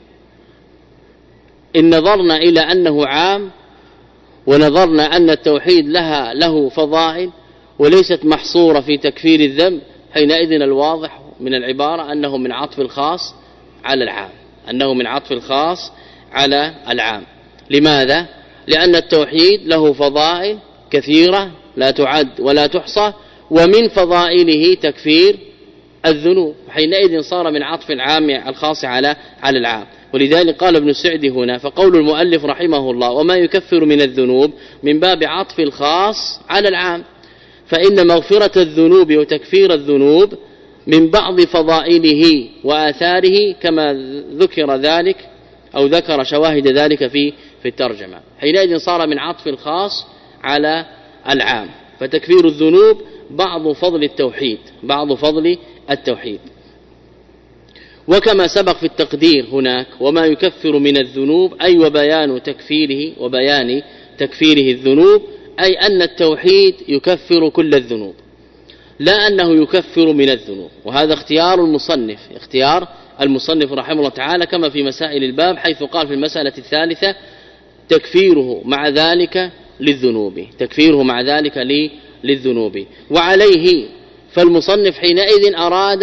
إن نظرنا إلى أنه عام ونظرنا أن التوحيد لها له فضائل وليست محصورة في تكفير الذنب، حينئذ الواضح من العبارة أنه من عطف الخاص على العام أنه من عطف الخاص على العام. لماذا؟ لأن التوحيد له فضائل كثيرة لا تعد ولا تحصى، ومن فضائله تكفير الذنوب، حينئذ صار من عطف العام الخاص على على العام. ولذلك قال ابن السعدي هنا: فقول المؤلف رحمه الله وما يكفر من الذنوب من باب عطف الخاص على العام، فإن مغفرة الذنوب وتكفير الذنوب من بعض فضائله وآثاره، كما ذكر ذلك أو ذكر شواهد ذلك في في الترجمة. حينئذ صار من عطف الخاص على العام، فتكفير الذنوب بعض فضل التوحيد بعض فضل التوحيد. وكما سبق في التقدير هناك وما يكفر من الذنوب، أي وبيان تكفيره وبيان تكفيره الذنوب، أي أن التوحيد يكفر كل الذنوب، لا أنه يكفر من الذنوب. وهذا اختيار المصنف اختيار المصنف رحمه الله تعالى، كما في مسائل الباب، حيث قال في المسألة الثالثة تكفيره مع ذلك للذنوب تكفيره مع ذلك للذنوب. وعليه فالمصنف حينئذ أراد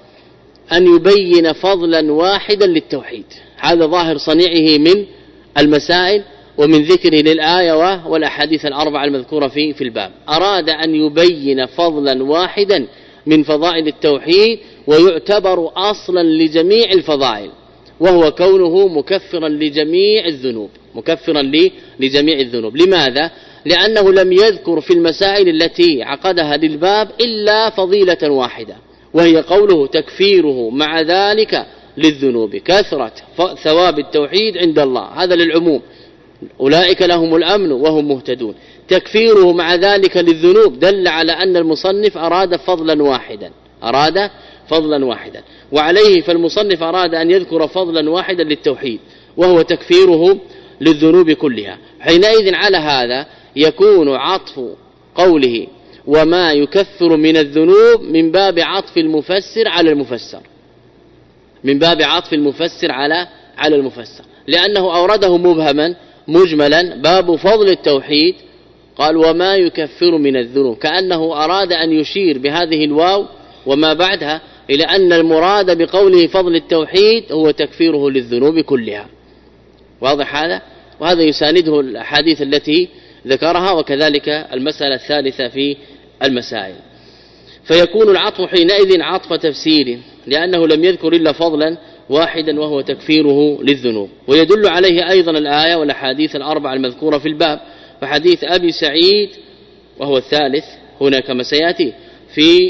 أن يبين فضلا واحدا للتوحيد، هذا ظاهر صنيعه من المسائل ومن ذكره للآية والأحاديث الأربعة المذكورة في في الباب. أراد أن يبين فضلا واحدا من فضائل التوحيد، ويعتبر أصلا لجميع الفضائل، وهو كونه مكفرا لجميع الذنوب مكفرا لجميع الذنوب. لماذا؟ لأنه لم يذكر في المسائل التي عقدها للباب إلا فضيلة واحدة، وهي قوله تكفيره مع ذلك للذنوب، كثرة ثواب التوحيد عند الله، هذا للعموم، أولئك لهم الأمن وهم مهتدون. تكفيره مع ذلك للذنوب دل على أن المصنف أراد فضلا واحدا أراد فضلا واحدا وعليه فالمصنف أراد أن يذكر فضلا واحدا للتوحيد، وهو تكفيره للذنوب كلها. حينئذ على هذا يكون عطف قوله وما يكفر من الذنوب من باب عطف المفسر على المفسر من باب عطف المفسر على على المفسر، لأنه أورده مبهما مجملا باب فضل التوحيد، قال وما يكفر من الذنوب، كأنه أراد أن يشير بهذه الواو وما بعدها إلى أن المراد بقوله فضل التوحيد هو تكفيره للذنوب كلها. واضح هذا؟ وهذا يسانده الأحاديث التي ذكرها، وكذلك المسألة الثالثة في المسائل. فيكون العطف حينئذ عطف تفسير، لأنه لم يذكر إلا فضلا واحدا وهو تكفيره للذنوب. ويدل عليه أيضا الآية والأحاديث الأربعة المذكورة في الباب، فحديث أبي سعيد وهو الثالث هنا كما سيأتي في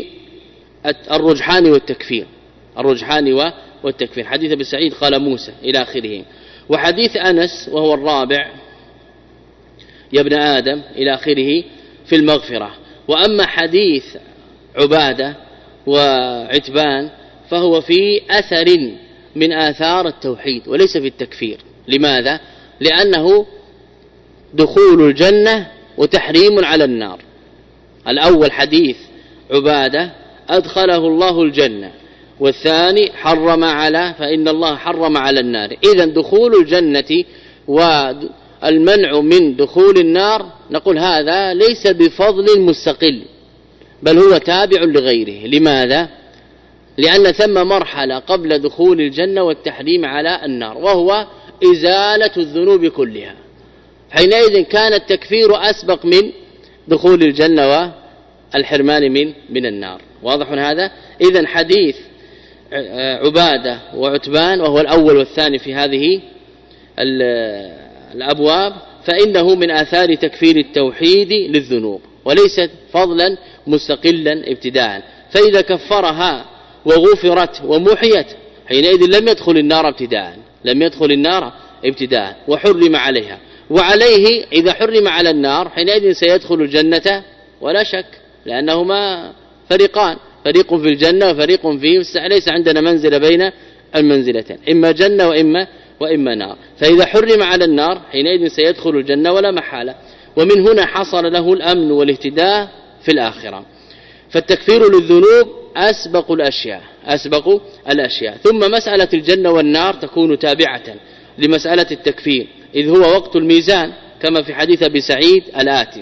الرجحان والتكفير الرجحان والتكفير حديث أبي سعيد قال موسى إلى آخره. وحديث أنس وهو الرابع يا ابن آدم إلى آخره في المغفرة. وأما حديث عبادة وعتبان فهو في أثر من آثار التوحيد وليس في التكفير. لماذا؟ لأنه دخول الجنة وتحريم على النار. الأول حديث عبادة أدخله الله الجنة، والثاني حرم على فإن الله حرم على النار. إذن دخول الجنة والمنع من دخول النار نقول هذا ليس بفضل مستقل، بل هو تابع لغيره. لماذا؟ لأن ثم مرحلة قبل دخول الجنة والتحريم على النار، وهو إزالة الذنوب كلها. حينئذ كان التكفير أسبق من دخول الجنة والحرمان من من النار. واضح هذا؟ إذن حديث عبادة وعتبان وهو الأول والثاني في هذه الأبواب فإنه من آثار تكفير التوحيد للذنوب وليست فضلا مستقلا ابتداء، فإذا كفرها وغفرت ومحيت حينئذ لم يدخل النار ابتداء لم يدخل النار ابتداء وحرم عليها، وعليه إذا حرم على النار حينئذ سيدخل الجنة ولا شك، لأنهما فريقان، فريق في الجنة وفريق فيه، ليس عندنا منزل بين المنزلتين، إما جنة وإما وإما نار، فإذا حرم على النار حينئذ سيدخل الجنة ولا محالة، ومن هنا حصل له الأمن والاهتداء في الآخرة. فالتكفير للذنوب أسبق الأشياء أسبق الأشياء ثم مسألة الجنة والنار تكون تابعة لمسألة التكفير، إذ هو وقت الميزان كما في حديث أبي سعيد الآتي.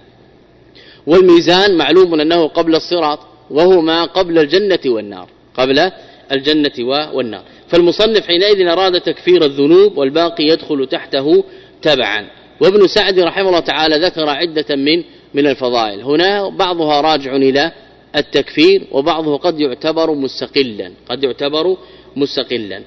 والميزان معلوم أنه قبل الصراط، وهو ما قبل الجنة والنار قبل الجنة والنار، فالمصنف حينئذ أراد تكفير الذنوب والباقي يدخل تحته تبعا. وابن سعد رحمه الله تعالى ذكر عدة من من الفضائل، هنا بعضها راجع إلى التكفير وبعضه قد يعتبر مستقلا قد يعتبر مستقلا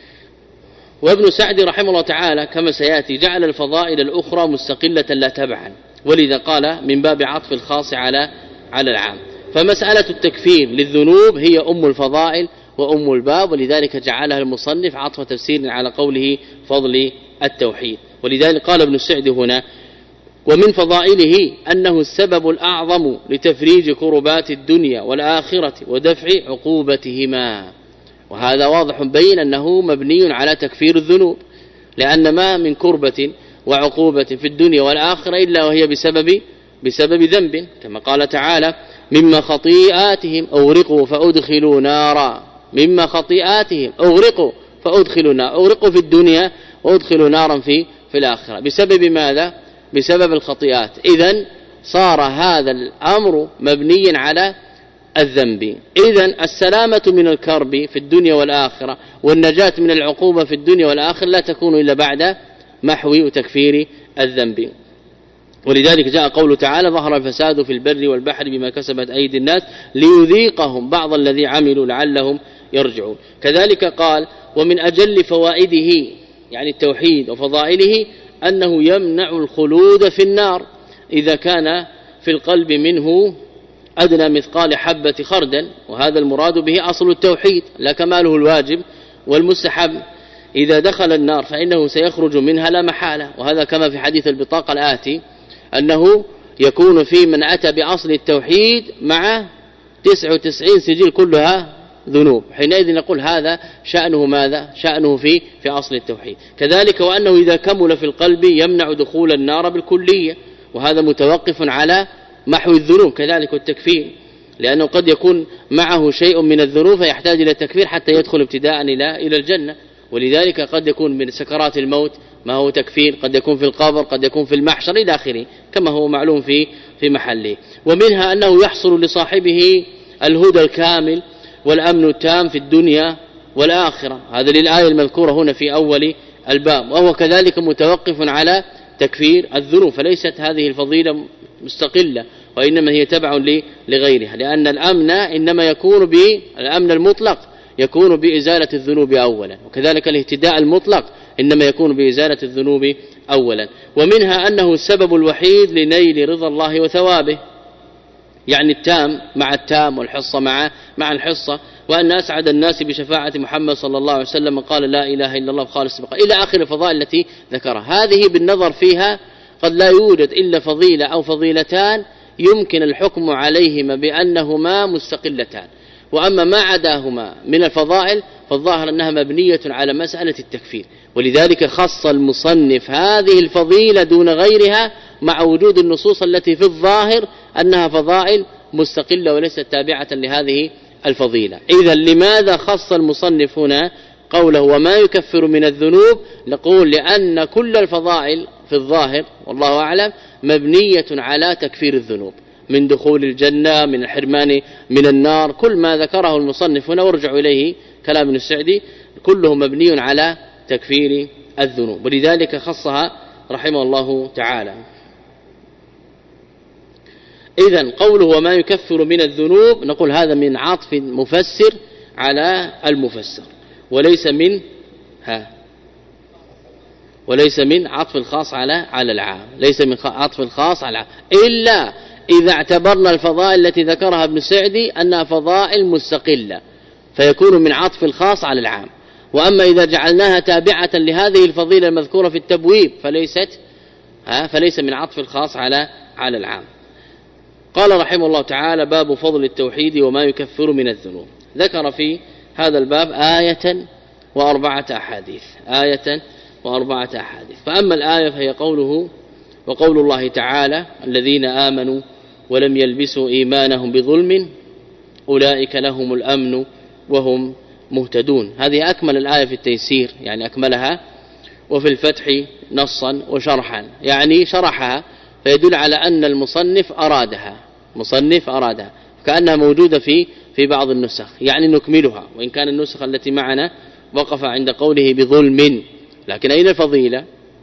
وابن سعد رحمه الله تعالى كما سيأتي جعل الفضائل الأخرى مستقلة لا تبعا، ولذا قال من باب عطف الخاص على على العام. فمسألة التكفير للذنوب هي أم الفضائل وأم الباب، ولذلك جعلها المصنف عطف تفسير على قوله فضل التوحيد. ولذلك قال ابن سعد هنا ومن فضائله أنه السبب الأعظم لتفريج كربات الدنيا والآخرة ودفع عقوبتهما، وهذا واضح بين أنه مبني على تكفير الذنوب، لأن ما من كربة وعقوبة في الدنيا والآخرة إلا وهي بسبب بسبب ذنب، كما قال تعالى مما خطيئاتهم أغرقوا فأدخلوا نارا مما خطيئاتهم أغرقوا فأدخلوا نارا، أغرقوا في الدنيا وأدخلوا نارا في في الآخرة بسبب ماذا؟ بسبب الخطيئات. إذن صار هذا الأمر مبنيا على الذنب. إذن السلامة من الكرب في الدنيا والآخرة والنجاة من العقوبة في الدنيا والآخرة لا تكون إلا بعد محو وتكفير الذنب. ولذلك جاء قوله تعالى ظهر الفساد في البر والبحر بما كسبت أيدي الناس ليذيقهم بعض الذي عملوا لعلهم يرجعون. كذلك قال ومن أجل فوائده يعني التوحيد وفضائله أنه يمنع الخلود في النار إذا كان في القلب منه أدنى مثقال حبة خردل، وهذا المراد به أصل التوحيد لا كماله الواجب والمستحب. إذا دخل النار فإنه سيخرج منها لا محالة، وهذا كما في حديث البطاقة الآتي أنه يكون في من أتى بأصل التوحيد مع تسعة وتسعين سجل كلها ذنوب، حينئذ نقول هذا شأنه ماذا؟ شأنه في في أصل التوحيد. كذلك وأنه إذا كمل في القلب يمنع دخول النار بالكلية، وهذا متوقف على محو الذنوب. كذلك التكفير لأنه قد يكون معه شيء من الذنوب فيحتاج إلى التكفير حتى يدخل ابتداء إلى إلى الجنة، ولذلك قد يكون من سكرات الموت ما هو تكفير، قد يكون في القبر، قد يكون في المحشر إلى آخره كما هو معلوم في في محله. ومنها أنه يحصل لصاحبه الهدى الكامل والأمن التام في الدنيا والآخرة، هذا للآية المذكورة هنا في أول الباب، وهو كذلك متوقف على تكفير الذنوب، فليست هذه الفضيلة مستقلة وإنما هي تبع لغيرها، لأن الأمن إنما يكون بالأمن المطلق يكون بإزالة الذنوب أولا، وكذلك الاهتداء المطلق إنما يكون بإزالة الذنوب أولا. ومنها أنه السبب الوحيد لنيل رضا الله وثوابه، يعني التام مع التام والحصة مع مع الحصة، وأن أسعد الناس بشفاعة محمد صلى الله عليه وسلم قال لا إله إلا الله خالص بقى إلى آخر الفضائل التي ذكرها. هذه بالنظر فيها قد لا يوجد إلا فضيلة أو فضيلتان يمكن الحكم عليهما بأنهما مستقلتان، وأما ما عداهما من الفضائل فالظاهر أنها مبنية على مسألة التكفير، ولذلك خص المصنف هذه الفضيلة دون غيرها مع وجود النصوص التي في الظاهر أنها فضائل مستقلة وليست تابعة لهذه الفضيلة. إذن لماذا خص المصنف هنا قوله وما يكفر من الذنوب؟ نقول لأن كل الفضائل في الظاهر والله أعلم مبنية على تكفير الذنوب، من دخول الجنة، من الحرمان من النار، كل ما ذكره المصنف هنا وارجع إليه كلام ابن السعدي كله مبني على تكفير الذنوب، ولذلك خصها رحمه الله تعالى. إذن قوله وما يكفر من الذنوب نقول هذا من عطف مفسر على المفسر وليس من ها وليس من عطف الخاص على على العام، ليس من عطف الخاص على العام، إلا إذا اعتبرنا الفضائل التي ذكرها ابن سعدي أنها فضائل مستقلة فيكون من عطف الخاص على العام. وأما إذا جعلناها تابعة لهذه الفضيلة المذكورة في التبويب فليست ها فليس من عطف الخاص على على العام. قال رحمه الله تعالى: باب فضل التوحيد وما يكفر من الذنوب. ذكر في هذا الباب آية وأربعة أحاديث، آية وأربعة أحاديث. فأما الآية فهي قوله وقول الله تعالى: الذين آمنوا ولم يلبسوا إيمانهم بظلم أولئك لهم الأمن وهم مهتدون. هذه أكمل الآية في التيسير، يعني أكملها، وفي الفتح نصا وشرحا، يعني شرحها، فيدل على أن المصنف أرادها مصنف أرادها كأنها موجودة في في بعض النسخ، يعني نكملها، وإن كان النسخ التي معنا وقف عند قوله بظلم. لكن أين الفضيلة؟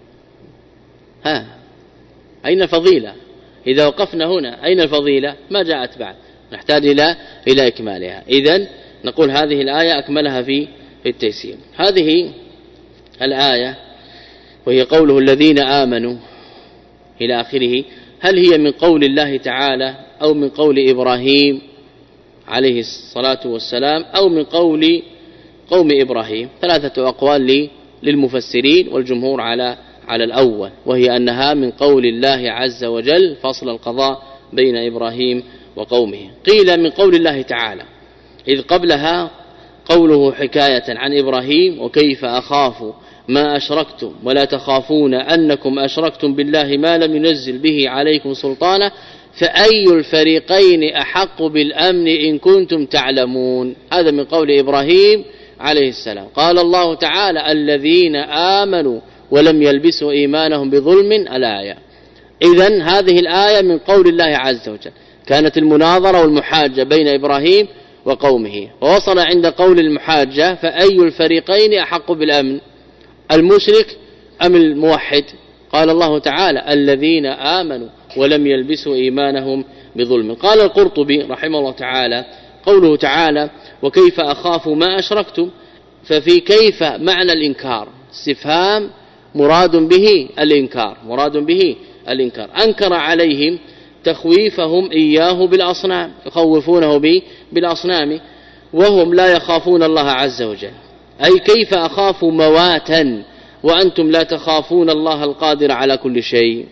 ها أين الفضيلة؟ إذا وقفنا هنا أين الفضيلة؟ ما جاءت بعد، نحتاج إلى إلى إكمالها. إذن نقول هذه الآية أكملها في التيسير. هذه الآية وهي قوله الذين آمنوا إلى آخره، هل هي من قول الله تعالى أو من قول إبراهيم عليه الصلاة والسلام أو من قول قوم إبراهيم؟ ثلاثة أقوال للمفسرين، والجمهور على على الأول، وهي أنها من قول الله عز وجل فصل القضاء بين إبراهيم وقومه. قيل من قول الله تعالى، إذ قبلها قوله حكاية عن إبراهيم: وكيف أخاف ما أشركتم ولا تخافون أنكم أشركتم بالله ما لم ينزل به عليكم سلطانا فأي الفريقين أحق بالأمن إن كنتم تعلمون. هذا من قول إبراهيم عليه السلام. قال الله تعالى: الذين آمنوا ولم يلبسوا إيمانهم بظلم، الآية. إذن هذه الآية من قول الله عز وجل. كانت المناظرة والمحاجة بين إبراهيم وقومه، ووصل عند قول المحاجة: فأي الفريقين أحق بالأمن، المشرك أم الموحد؟ قال الله تعالى: الذين آمنوا ولم يلبسوا إيمانهم بظلم. قال القرطبي رحمه الله تعالى: قوله تعالى: وكيف أخاف ما أشركتم، ففي كيف معنى الإنكار، استفهام مراد به الإنكار مراد به الإنكار أنكر عليهم تخويفهم إياه بالأصنام، يخوفونه به بالأصنام وهم لا يخافون الله عز وجل. أي كيف أخاف مواتا وأنتم لا تخافون الله القادر على كل شيء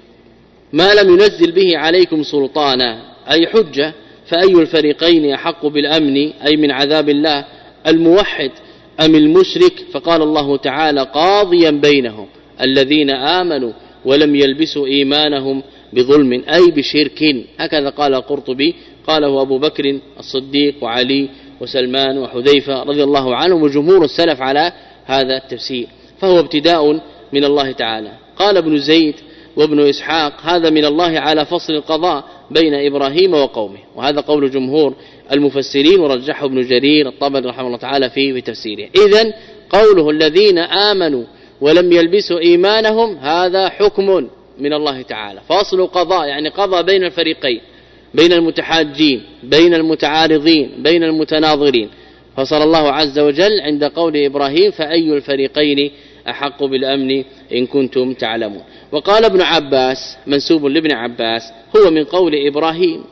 ما لم ينزل به عليكم سلطانا، أي حجة. فأي الفريقين أحق بالأمن، أي من عذاب الله، الموحد أم المشرك؟ فقال الله تعالى قاضيا بينهم: الذين آمنوا ولم يلبسوا إيمانهم بظلم، أي بشرك. هكذا قال القرطبي، قاله أبو بكر الصديق وعلي وسلمان وحذيفة رضي الله عنهم، وجمهور السلف على هذا التفسير، فهو ابتداء من الله تعالى. قال ابن زيد وابن إسحاق: هذا من الله على فصل القضاء بين إبراهيم وقومه، وهذا قول جمهور المفسرين، ورجحه ابن جرير الطبري رحمه الله تعالى في تفسيره. إذن قوله الذين آمنوا ولم يلبسوا إيمانهم، هذا حكم من الله تعالى، فصل قضاء، يعني قضى بين الفريقين، بين المتحاجين، بين المتعارضين، بين المتناظرين. فصل الله عز وجل عند قول إبراهيم: فأي الفريقين أحق بالأمن إن كنتم تعلمون. وقال ابن عباس منسوب لابن عباس: هو من قول إبراهيم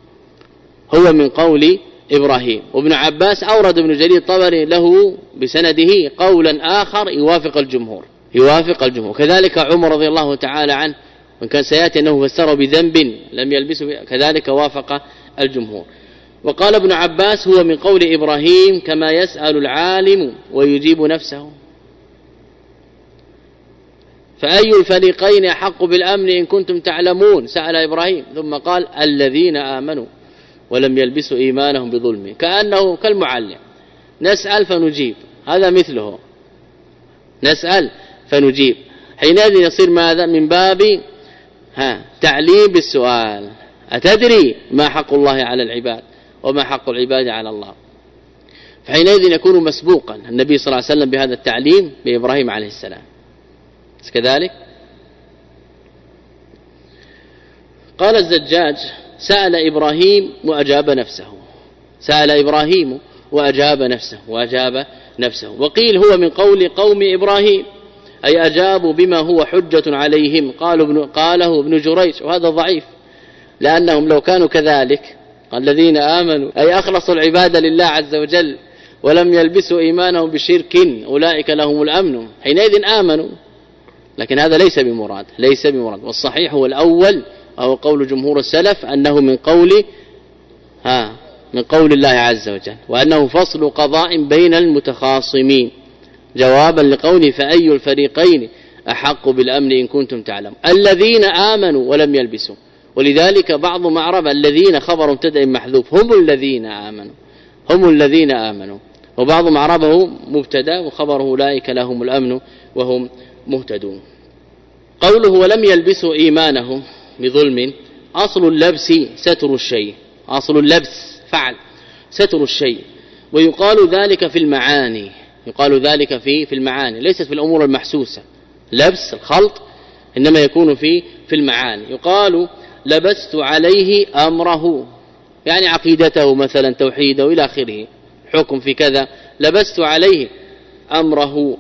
هو من قول إبراهيم وابن عباس أورد ابن جرير الطبري له بسنده قولا آخر يوافق الجمهور يوافق الجمهور كذلك عمر رضي الله تعالى عنه، وإن كان سيأتي أنه فسره بذنب لم يلبسه، كذلك وافق الجمهور. وقال ابن عباس: هو من قول إبراهيم كما يسأل العالم ويجيب نفسه. فأي الفريقين أحق بالأمن إن كنتم تعلمون، سأل إبراهيم، ثم قال: الذين آمنوا ولم يلبسوا إيمانهم بظلم، كأنه كالمعلم، نسأل فنجيب، هذا مثله، نسأل فنجيب. حينئذ يصير ماذا؟ من باب ها تعليم بالسؤال: أتدري ما حق الله على العباد وما حق العباد على الله؟ فحينئذ يكون مسبوقا النبي صلى الله عليه وسلم بهذا التعليم بإبراهيم عليه السلام. كذلك قال الزجاج: سأل إبراهيم وأجاب نفسه، سأل إبراهيم وأجاب نفسه وأجاب نفسه. وقيل هو من قول قوم إبراهيم، أي أجابوا بما هو حجة عليهم. قالوا ابن قاله ابن جريج، وهذا ضعيف، لأنهم لو كانوا كذلك الذين آمنوا أي أخلصوا العبادة لله عز وجل ولم يلبسوا إيمانهم بشرك أولئك لهم الأمن، حينئذ آمنوا. لكن هذا ليس بمراد، ليس بمراد. والصحيح هو الأول، أو قول جمهور السلف، أنه من قول ها من قول الله عز وجل، وأنه فصل قضاء بين المتخاصمين، جوابا لقوله فأي الفريقين أحق بالأمن إن كنتم تعلمون. الذين آمنوا ولم يلبسوا، ولذلك بعض معرب الذين خبر مبتدأ محذوف، هم الذين آمنوا، هم الذين آمنوا، وبعض معربه مبتدأ وخبره أولئك لهم الأمن وهم مهتدون. قوله ولم يلبسوا إيمانهم بظلم، أصل اللبس ستر الشيء، أصل اللبس فعل ستر الشيء، ويقال ذلك في المعاني، يقال ذلك في في المعاني، ليست في الأمور المحسوسة. لبس الخلط إنما يكون في في المعاني. يقال لبست عليه أمره، يعني عقيدته مثلا، توحيده إلى آخره، حكم في كذا، لبست عليه أمره.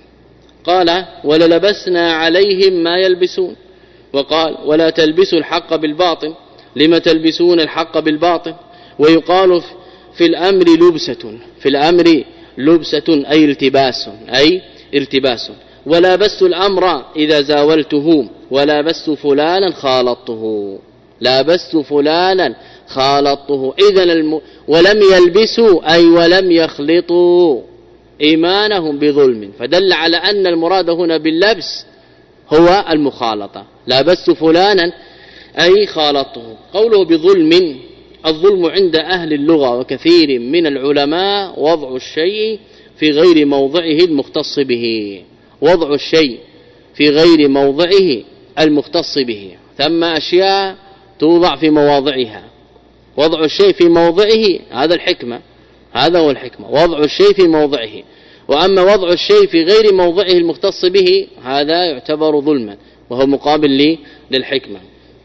قال وللبسنا عليهم ما يلبسون. وقال ولا تلبسوا الحق بالباطل، لما تلبسون الحق بالباطل. ويقال في الأمر لبسة، في الأمر لبسة أي التباس، أي التباس. ولابست الأمر إذا زاولته، ولابست فلانا خالطته، لابست فلانا خالطته. إذن الم... ولم يلبسوا أي ولم يخلطوا إيمانهم بظلم، فدل على أن المراد هنا باللبس هو المخالطة. لابست فلانا أي خالطته. قوله بظلم، الظلم عند أهل اللغة وكثير من العلماء وضع الشيء في غير موضعه المختص به، وضع الشيء في غير موضعه المختص به. ثم أشياء توضع في مواضعها، وضع الشيء في موضعه هذا الحكمة، هذا هو الحكمة، وضع الشيء في موضعه. وأما وضع الشيء في غير موضعه المختص به هذا يعتبر ظلما، وهو مقابل للحكمة.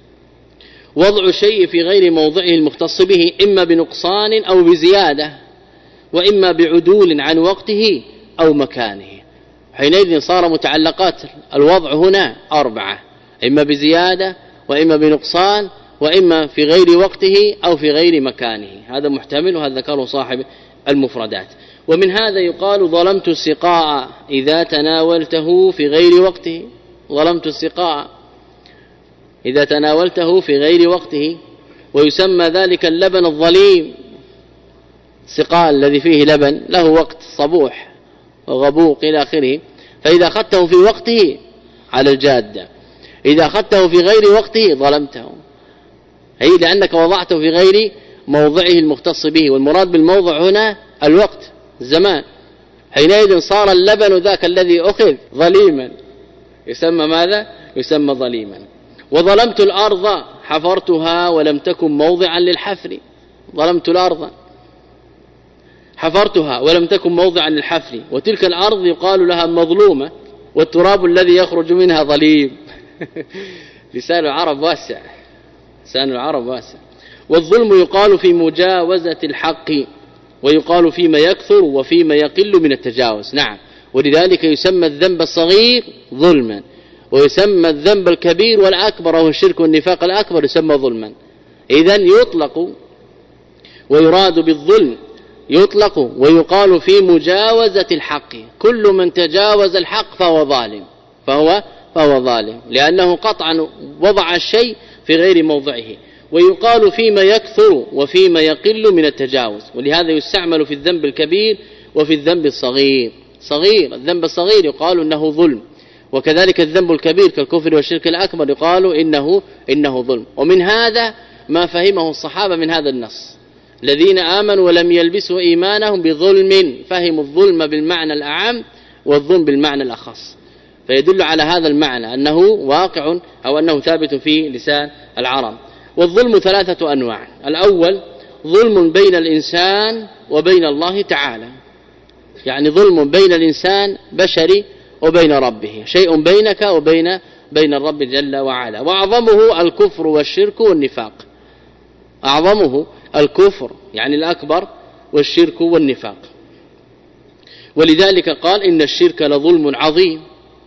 وضع الشيء في غير موضعه المختص به إما بنقصان أو بزيادة، وإما بعدول عن وقته أو مكانه. حينئذ صار متعلقات الوضع هنا أربعة، إما بزيادة وإما بنقصان وإما في غير وقته أو في غير مكانه. هذا محتمل، وهذا ذكره صاحب المفردات. ومن هذا يقال ظلمت السقاء إذا تناولته في غير وقته، ظلمت السقاء إذا تناولته في غير وقته. ويسمى ذلك اللبن الظليم، السقاء الذي فيه لبن له وقت، صبوح وغبوق إلى آخره. فإذا أخذته في وقته على الجادة، إذا أخذته في غير وقته ظلمته، أي لأنك وضعته في غير موضعه المختص به. والمراد بالموضع هنا الوقت، الزمان. حينئذ صار اللبن ذاك الذي أخذ ظليما، يسمى ماذا؟ يسمى ظليما. وظلمت الأرض حفرتها ولم تكن موضعا للحفر، ظلمت الأرض حفرتها ولم تكن موضعا للحفر. وتلك الأرض يقال لها مظلومة، والتراب الذي يخرج منها ظليم. لسان العرب واسع، لسان العرب واسع. والظلم يقال في مجاوزة الحق، ويقال فيما يكثر وفيما يقل من التجاوز. نعم، ولذلك يسمى الذنب الصغير ظلما، ويسمى الذنب الكبير والأكبر وهو الشرك والنفاق الأكبر يسمى ظلما. إذن يطلق ويراد بالظلم، يطلق ويقال في مجاوزة الحق. كل من تجاوز الحق فهو ظالم، فهو فهو ظالم، لأنه قطعا وضع الشيء في غير موضعه. ويقال فيما يكثر وفيما يقل من التجاوز، ولهذا يستعمل في الذنب الكبير وفي الذنب الصغير. صغير الذنب الصغير يقال إنه ظلم، وكذلك الذنب الكبير كالكفر والشرك الأكبر يقال إنه إنه ظلم. ومن هذا ما فهمه الصحابة من هذا النص، الذين آمنوا ولم يلبسوا إيمانهم بظلم، فهموا الظلم بالمعنى الأعم والظلم بالمعنى الأخص. فيدل على هذا المعنى أنه واقع أو أنه ثابت في لسان العرب. والظلم ثلاثة أنواع. الأول ظلم بين الإنسان وبين الله تعالى، يعني ظلم بين الإنسان بشري وبين ربه، شيء بينك وبين بين الرب جل وعلا. وأعظمه الكفر والشرك والنفاق، أعظمه الكفر يعني الأكبر والشرك والنفاق. ولذلك قال إن الشرك لظلم عظيم،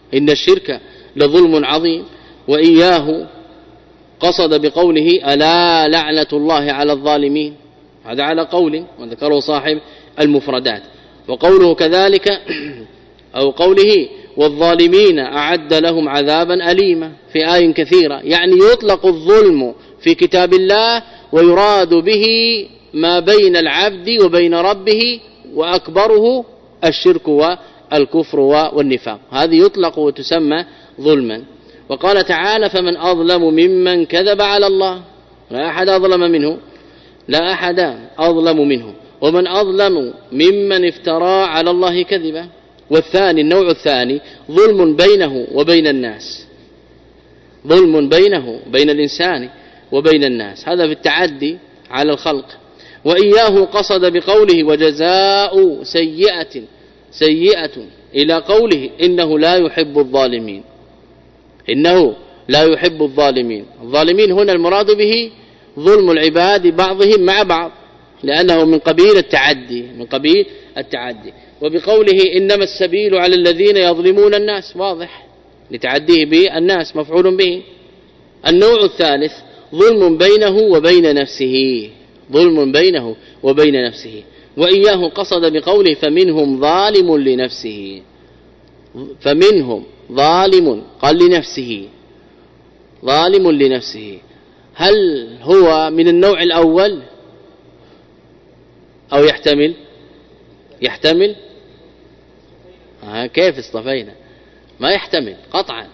إن الشرك لظلم عظيم. وإياه قصد بقوله ألا لعنة الله على الظالمين، هذا على قول وذكره صاحب المفردات. وقوله كذلك أو قوله والظالمين أعد لهم عذابا أليما في آية كثيرة، يعني يطلق الظلم في كتاب الله ويراد به ما بين العبد وبين ربه، وأكبره الشرك والكفر والنفاق، هذه يطلق وتسمى ظلما. وقال تعالى فمن أظلم ممن كذب على الله، لا أحد أظلم منه، لا أحد أظلم منه. ومن أظلم ممن افترى على الله كذبا. والثاني النوع الثاني ظلم بينه وبين الناس، ظلم بينه بين الإنسان وبين الناس، هذا في التعدي على الخلق. وإياه قصد بقوله وجزاء سيئة سيئة إلى قوله إنه لا يحب الظالمين، إنه لا يحب الظالمين. الظالمين هنا المراد به ظلم العباد بعضهم مع بعض، لأنه من قبيل التعدي من قبيل التعدي. وبقوله إنما السبيل على الذين يظلمون الناس، واضح لتعديه بالناس مفعول به. النوع الثالث ظلم بينه وبين نفسه، ظلم بينه وبين نفسه. وإياه قصد بقوله فمنهم ظالم لنفسه، فمنهم ظالم قال لنفسه، ظالم لنفسه. هل هو من النوع الأول أو يحتمل يحتمل آه كيف اصطفينا؟ ما يحتمل قطعا.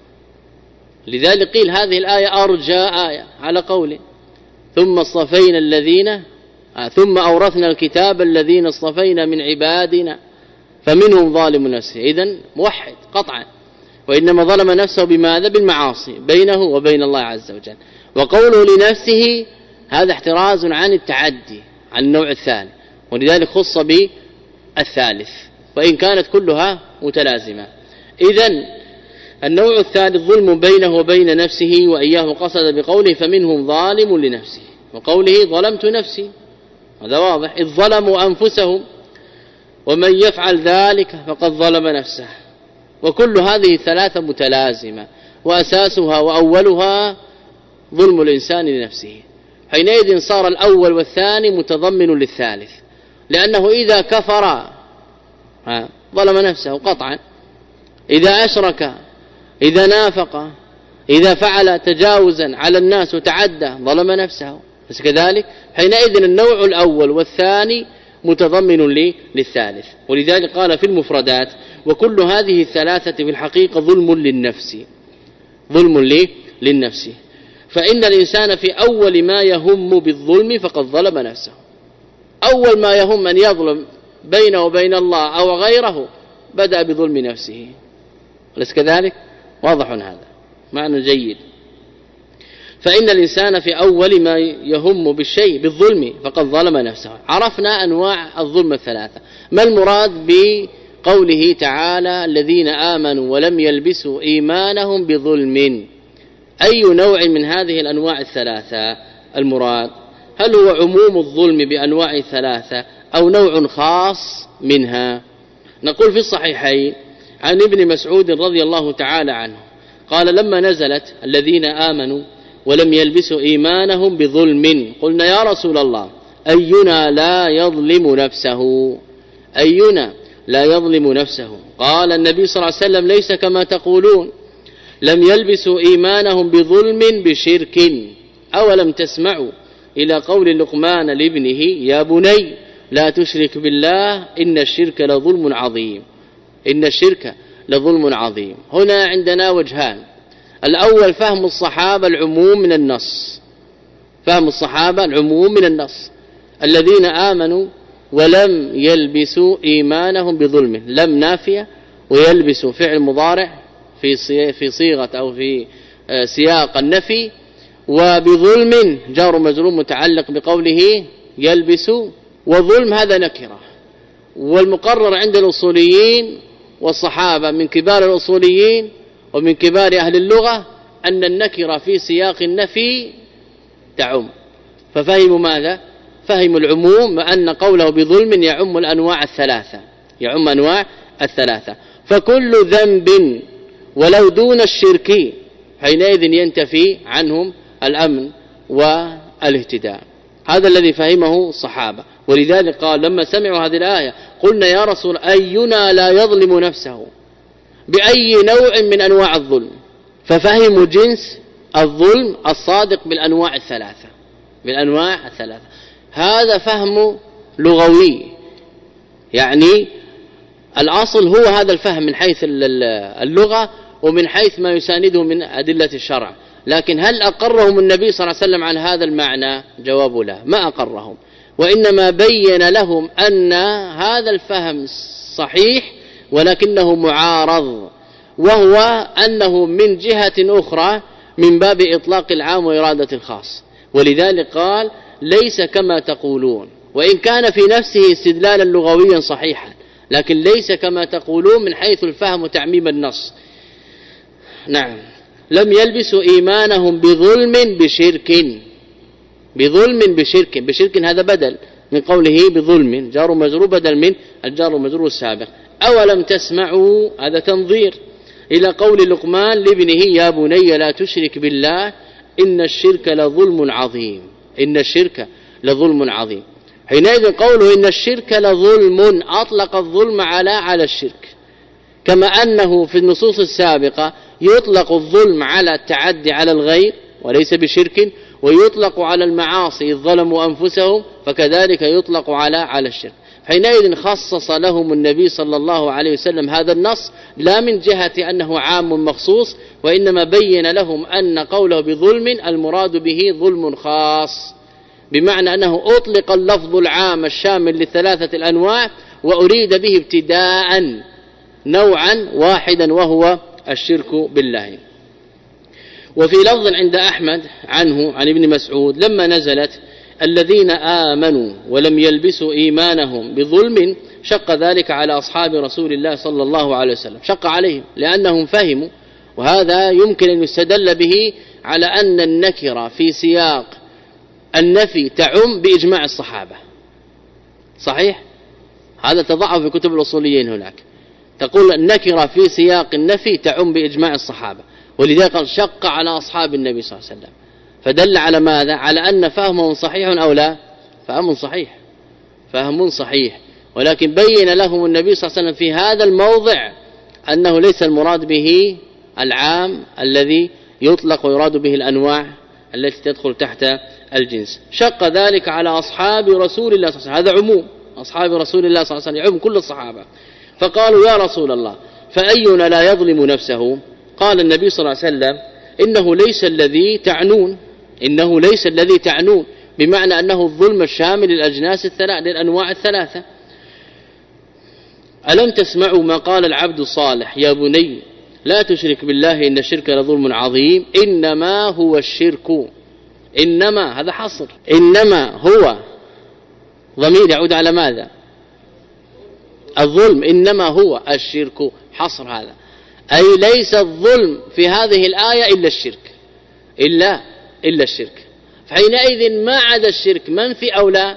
لذلك قيل هذه الآية أرجى آية على قوله ثم اصطفينا الذين آه ثم أورثنا الكتاب الذين اصطفينا من عبادنا فمنهم ظالم نفسه، إذن موحد قطعا، وإنما ظلم نفسه بماذا؟ بالمعاصي بينه وبين الله عز وجل. وقوله لنفسه هذا احتراز عن التعدي عن النوع الثاني، ولذلك خص بالثالث وإن كانت كلها متلازمة. إذن النوع الثالث ظلم بينه وبين نفسه. وإياه قصد بقوله فمنهم ظالم لنفسه، وقوله ظلمت نفسي، هذا واضح إذ ظلموا أنفسهم ومن يفعل ذلك فقد ظلم نفسه. وكل هذه الثلاثة متلازمة، وأساسها وأولها ظلم الإنسان لنفسه. حينئذ صار الأول والثاني متضمن للثالث، لأنه إذا كفر ظلم نفسه قطعا، إذا أشرك، إذا نافق، إذا فعل تجاوزا على الناس وتعدى ظلم نفسه. بس كذلك حينئذ النوع الأول والثاني متضمن لي للثالث. ولذلك قال في المفردات وكل هذه الثلاثة في الحقيقة ظلم للنفس، ظلم لي للنفس. فإن الإنسان في أول ما يهم بالظلم فقد ظلم نفسه، أول ما يهم أن يظلم بينه وبين الله أو غيره بدأ بظلم نفسه. أليس كذلك؟ واضح هذا معنى جيد. فإن الإنسان في أول ما يهم بالشيء بالظلم فقد ظلم نفسه. عرفنا أنواع الظلم الثلاثة. ما المراد بقوله تعالى الذين آمنوا ولم يلبسوا إيمانهم بظلم؟ أي نوع من هذه الأنواع الثلاثة المراد؟ هل هو عموم الظلم بأنواع ثلاثة أو نوع خاص منها؟ نقول في الصحيحين عن ابن مسعود رضي الله تعالى عنه قال لما نزلت الذين آمنوا ولم يلبسوا إيمانهم بظلم قلنا يا رسول الله أينا لا يظلم نفسه، أينا لا يظلم نفسه؟ قال النبي صلى الله عليه وسلم ليس كما تقولون، لم يلبسوا إيمانهم بظلم بشرك. أولم تسمعوا إلى قول لقمان لابنه يا بني لا تشرك بالله إن الشرك لظلم عظيم، إن الشرك لظلم عظيم. هنا عندنا وجهان، الأول فهم الصحابة العموم من النص، فهم الصحابة العموم من النص الذين آمنوا ولم يلبسوا إيمانهم بظلم، لم نافية ويلبسوا فعل مضارع في في صيغة أو في سياق النفي، وبظلم جار مجرور متعلق بقوله يلبس، وظلم هذا نكرة. والمقرر عند الأصوليين والصحابة من كبار الأصوليين ومن كبار أهل اللغة أن النكرة في سياق النفي تعم، ففهموا ماذا؟ فهموا العموم، وأن قوله بظلم يعم الأنواع الثلاثة، يعم أنواع الثلاثة. فكل ذنب ولو دون الشرك حينئذ ينتفي عنهم الأمن والاهتداء. هذا الذي فهمه الصحابة. ولذلك قال لما سمعوا هذه الآية قلنا يا رسول أينا لا يظلم نفسه بأي نوع من أنواع الظلم، ففهموا جنس الظلم الصادق بالأنواع الثلاثة بالأنواع الثلاثة هذا فهم لغوي، يعني الأصل هو هذا الفهم من حيث اللغة ومن حيث ما يسانده من أدلة الشرع. لكن هل أقرهم النبي صلى الله عليه وسلم عن هذا المعنى؟ جواب لا، ما أقرهم، وإنما بين لهم أن هذا الفهم صحيح ولكنه معارض، وهو أنه من جهة أخرى من باب إطلاق العام وإرادة الخاص. ولذلك قال ليس كما تقولون، وإن كان في نفسه استدلالا لغويا صحيحا، لكن ليس كما تقولون من حيث الفهم وتعميم النص. نعم. لم يلبسوا إيمانهم بظلم بشرك بظلم بشرك بشرك هذا بدل من قوله بظلم، جار ومجرور بدل من الجار ومجرور السابق. أولم تسمعوا هذا تنظير إلى قول لقمان لابنه يا بني لا تشرك بالله إن الشرك لظلم عظيم إن الشرك لظلم عظيم. حينئذ قوله إن الشرك لظلم أطلق الظلم على على الشرك، كما أنه في النصوص السابقة يطلق الظلم على التعدي على الغير وليس بشرك، ويطلق على المعاصي إذ ظلموا أنفسهم، فكذلك يطلق على على الشرك. حينئذ خصص لهم النبي صلى الله عليه وسلم هذا النص لا من جهة أنه عام مخصوص، وإنما بين لهم أن قوله بظلم المراد به ظلم خاص، بمعنى أنه أطلق اللفظ العام الشامل للثلاثة الأنواع وأريد به ابتداء نوعا واحدا وهو الشرك بالله. وفي لفظ عند أحمد عنه عن ابن مسعود لما نزلت الذين آمنوا ولم يلبسوا إيمانهم بظلم شق ذلك على أصحاب رسول الله صلى الله عليه وسلم، شق عليهم لأنهم فهموا، وهذا يمكن أن يستدل به على أن النكرة في سياق النفي تعم بإجماع الصحابة. صحيح؟ هذا تضعه في كتب الأصوليين هناك، تقول النكرة في سياق النفي تعم بإجماع الصحابة، ولذلك قال شق على أصحاب النبي صلى الله عليه وسلم، فدل على ماذا؟ على أن فهمهم صحيح أو لا؟ فهم صحيح فهم صحيح ولكن بين لهم النبي صلى الله عليه وسلم في هذا الموضع أنه ليس المراد به العام الذي يطلق ويراد به الأنواع التي تدخل تحت الجنس. شق ذلك على أصحاب رسول الله صلى الله عليه وسلم، هذا عموم أصحاب رسول الله صلى الله عليه وسلم، يعم كل الصحابة. فقالوا يا رسول الله فأينا لا يظلم نفسه؟ قال النبي صلى الله عليه وسلم إنه ليس الذي تعنون إنه ليس الذي تعنون بمعنى أنه الظلم الشامل للأجناس الثلاث للأنواع الثلاثة. ألم تسمعوا ما قال العبد الصالح يا بني لا تشرك بالله إن الشرك لظلم عظيم إنما هو الشرك، إنما هذا حصر، إنما هو ضمير يعود على ماذا؟ الظلم، إنما هو الشرك، حصر هذا، أي ليس الظلم في هذه الآية إلا الشرك إلا إلا الشرك. فحينئذ ما عدا الشرك منفي أو لا؟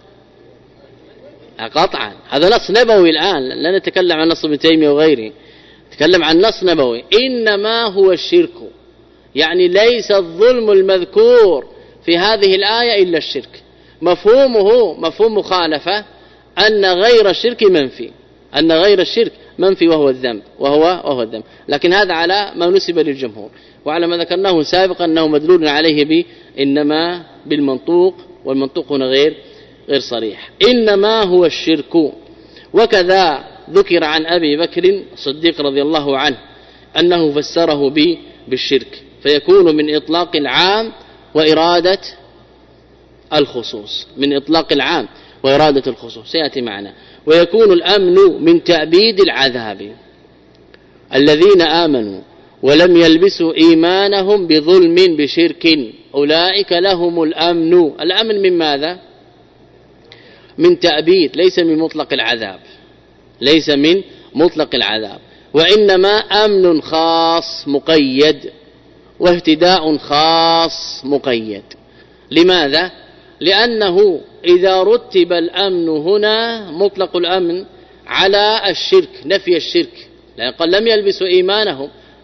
قطعا هذا نص نبوي الآن، لا نتكلم عن نص ابن تيمية وغيره، نتكلم عن نص نبوي. إنما هو الشرك، يعني ليس الظلم المذكور في هذه الآية إلا الشرك. مفهومه مفهوم مخالفة أن غير الشرك منفي، أن غير الشرك منفي وهو الذنب وهو وهو الذنب، لكن هذا على ما نسب للجمهور، وعلى ما ذكرناه سابقا أنه مدلول عليه ب إنما بالمنطوق، والمنطوق هنا غير غير صريح. إنما هو الشرك. وكذا ذكر عن أبي بكر الصديق رضي الله عنه أنه فسره ب بالشرك، فيكون من إطلاق العام وإرادة الخصوص، من إطلاق العام وإرادة الخصوص سيأتي معنا. ويكون الأمن من تأبيد العذاب. الذين آمنوا ولم يلبسوا إيمانهم بظلم بشرك أولئك لهم الأمن. الأمن من ماذا؟ من تأبيد، ليس من مطلق العذاب، ليس من مطلق العذاب، وإنما أمن خاص مقيد واهتداء خاص مقيد. لماذا؟ لأنه إذا رتب الأمن هنا مطلق الأمن على الشرك، نفي الشرك، لأن قال لم يلبسوا إيمانهم،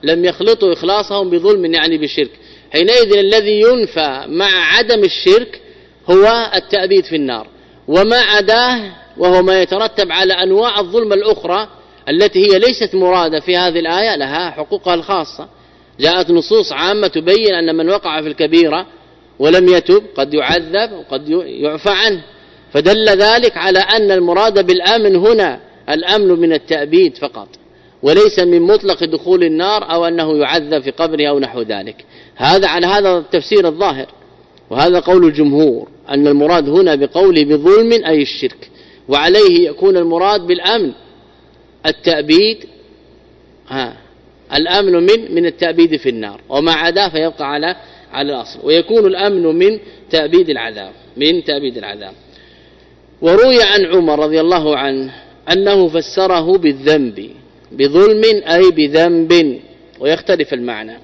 لم يخلطوا إخلاصهم بظلم يعني بالشرك. حينئذ الذي ينفى مع عدم الشرك هو التأبيد في النار، وما عداه وهو ما يترتب على أنواع الظلم الأخرى التي هي ليست مرادة في هذه الآية لها حقوقها الخاصة. جاءت نصوص عامة تبين أن من وقع في الكبيرة ولم يتب قد يعذب وقد يعفى عنه، فدل ذلك على أن المراد بالأمن هنا الأمن من التأبيد فقط، وليس من مطلق دخول النار أو أنه يعذب في قبره أو نحو ذلك. هذا على هذا التفسير الظاهر، وهذا قول الجمهور أن المراد هنا بقوله بظلم أي الشرك، وعليه يكون المراد بالأمن التأبيد، ها الأمن من من التأبيد في النار، وما عدا فيبقى على على الأصل، ويكون الأمن من تأبيد العذاب من تأبيد العذاب. وروي عن عمر رضي الله عنه أنه فسره بالذنب، بظلم أي بذنب، ويختلف المعنى.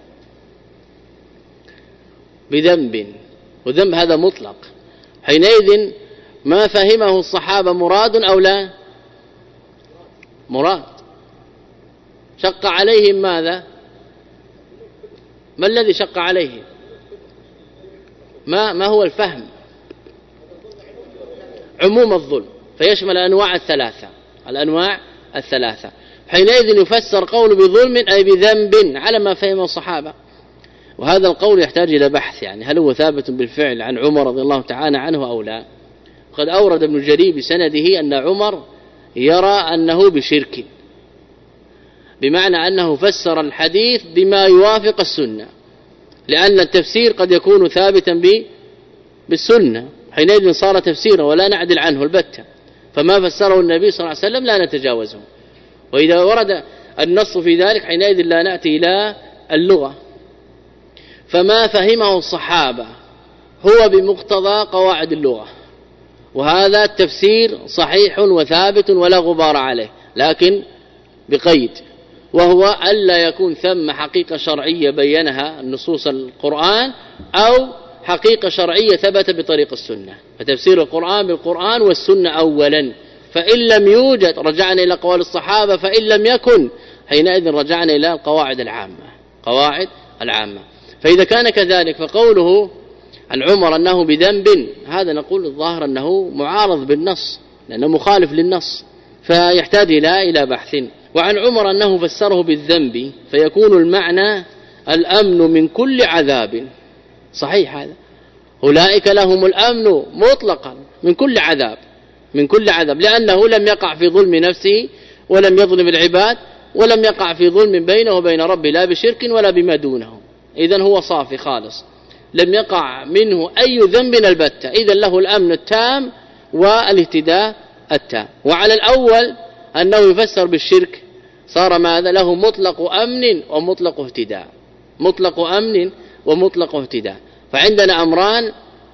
بذنب وذنب هذا مطلق، حينئذ ما فهمه الصحابة مراد أو لا؟ مراد. شق عليهم ماذا؟ ما الذي شق عليهم؟ ما ما هو الفهم؟ عموم الظلم، فيشمل الأنواع الثلاثة الأنواع الثلاثة حينئذ يفسر قول بظلم أي بذنب على ما فهم الصحابة. وهذا القول يحتاج إلى بحث، يعني هل هو ثابت بالفعل عن عمر رضي الله تعالى عنه أو لا؟ قد أورد ابن جرير بسنده أن عمر يرى أنه بشرك، بمعنى أنه فسر الحديث بما يوافق السنة، لأن التفسير قد يكون ثابتا بالسنة، حينئذ صار تفسيرا ولا نعدل عنه البتة، فما فسره النبي صلى الله عليه وسلم لا نتجاوزه. وإذا ورد النص في ذلك حينئذ لا نأتي إلى اللغة. فما فهمه الصحابة هو بمقتضى قواعد اللغة، وهذا التفسير صحيح وثابت ولا غبار عليه، لكن بقيد، وهو ألا يكون ثم حقيقة شرعية بينها النصوص القرآن أو حقيقة شرعية ثبت بطريق السنة. فتفسير القرآن بالقرآن والسنة أولا، فإن لم يوجد رجعنا إلى قوال الصحابة، فإن لم يكن حينئذ رجعنا إلى القواعد العامة قواعد العامة. فإذا كان كذلك فقوله عن عمر أنه بذنب، هذا نقول الظاهر أنه معارض بالنص لأنه مخالف للنص، فيحتاج إلى إلى بحث. وعن عمر أنه فسره بالذنب فيكون المعنى الأمن من كل عذاب. صحيح هذا، أولئك لهم الأمن مطلقا من كل عذاب من كل عذاب، لأنه لم يقع في ظلم نفسه ولم يظلم العباد ولم يقع في ظلم بينه وبين ربه لا بشرك ولا بما دونه، إذن هو صافي خالص، لم يقع منه أي ذنب البتة، إذن له الأمن التام والاهتداء التام. وعلى الأول أنه يفسر بالشرك صار ماذا؟ له مطلق أمن ومطلق اهتداء مطلق أمن ومطلق اهتداء. فعندنا أمران: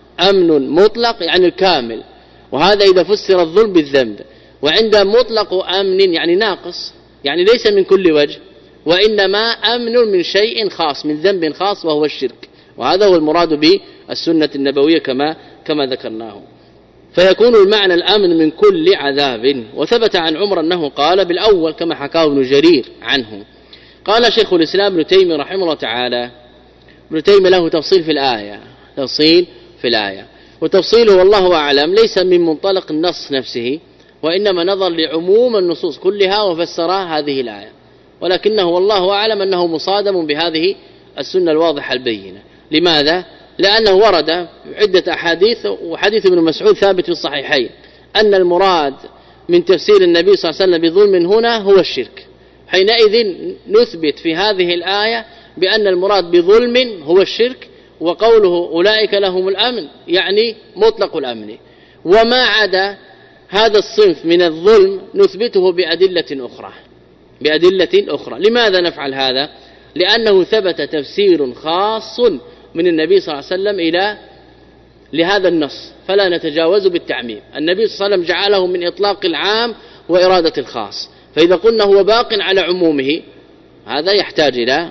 أمن مطلق يعني الكامل، وهذا إذا فسر الظلم بالذنب، وعند مطلق أمن يعني ناقص، يعني ليس من كل وجه، وإنما أمن من شيء خاص، من ذنب خاص وهو الشرك، وهذا هو المراد بالسنة النبوية كما كما ذكرناه. فيكون المعنى الأمن من كل عذاب. وثبت عن عمر أنه قال بالأول كما حكاه ابن جرير عنه. قال شيخ الإسلام ابن تيمية رحمه الله تعالى، ابن تيمية له تفصيل في الآية تفصيل في الآية وتفصيله والله أعلم ليس من منطلق النص نفسه، وإنما نظر لعموم النصوص كلها وفسر هذه الآية، ولكنه والله أعلم أنه مصادم بهذه السنة الواضحة البينة. لماذا؟ لأنه ورد عدة أحاديث، وحديث ابن مسعود ثابت في الصحيحين أن المراد من تفسير النبي صلى الله عليه وسلم بظلم هنا هو الشرك. حينئذ نثبت في هذه الآية بأن المراد بظلم هو الشرك، وقوله أولئك لهم الأمن يعني مطلق الأمن، وما عدا هذا الصنف من الظلم نثبته بأدلة أخرى بأدلة أخرى. لماذا نفعل هذا؟ لأنه ثبت تفسير خاص من النبي صلى الله عليه وسلم إلى لهذا النص، فلا نتجاوز بالتعميم. النبي صلى الله عليه وسلم جعله من إطلاق العام وإرادة الخاص، فإذا قلنا هو باق على عمومه هذا يحتاج إلى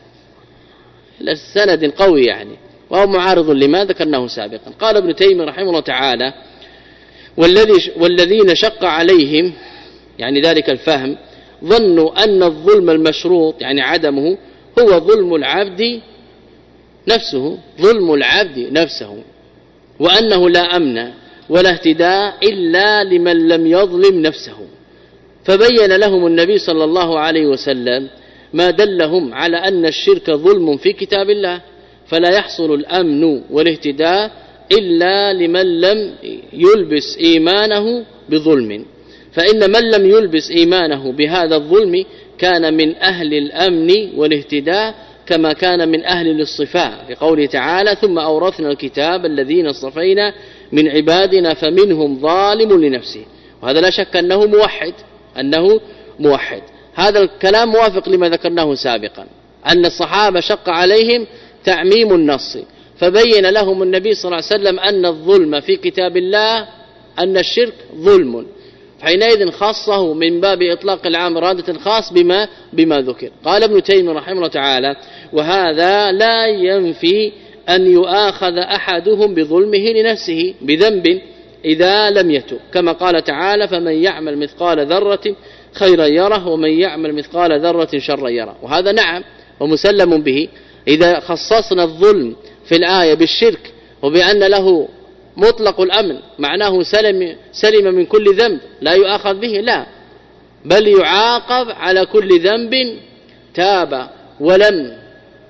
سند قوي يعني، وهو معارض لما ذكرناه سابقا. قال ابن تيمية رحمه الله تعالى: والذي والذين شق عليهم يعني ذلك الفهم ظنوا أن الظلم المشروط يعني عدمه هو ظلم العبد نفسه، ظلم العبد نفسه، وأنه لا أمن ولا اهتداء إلا لمن لم يظلم نفسه. فبين لهم النبي صلى الله عليه وسلم ما دلهم على أن الشرك ظلم في كتاب الله، فلا يحصل الأمن والاهتداء إلا لمن لم يلبس إيمانه بظلم، فإن من لم يلبس إيمانه بهذا الظلم كان من أهل الأمن والاهتداء كما كان من أهل الاصطفاء، في قوله تعالى: ثم أورثنا الكتاب الذين اصطفينا من عبادنا فمنهم ظالم لنفسه. وهذا لا شك أنه موحد، أنه موحد. هذا الكلام موافق لما ذكرناه سابقا، أن الصحابة شق عليهم تعميم النص، فبين لهم النبي صلى الله عليه وسلم أن الظلم في كتاب الله، أن الشرك ظلم، حينئذ خصه من باب إطلاق العام إرادة الخاص بما بما ذكر. قال ابن تيمية رحمه الله تعالى: وهذا لا ينفي أن يؤاخذ أحدهم بظلمه لنفسه بذنب إذا لم يتب، كما قال تعالى: فمن يعمل مثقال ذرة خيرا يره ومن يعمل مثقال ذرة شرا يره. وهذا نعم ومسلم به. إذا خصصنا الظلم في الآية بالشرك وبأن له مطلق الأمن، معناه سلم, سلم من كل ذنب لا يؤاخذ به، لا، بل يعاقب على كل ذنب تاب ولم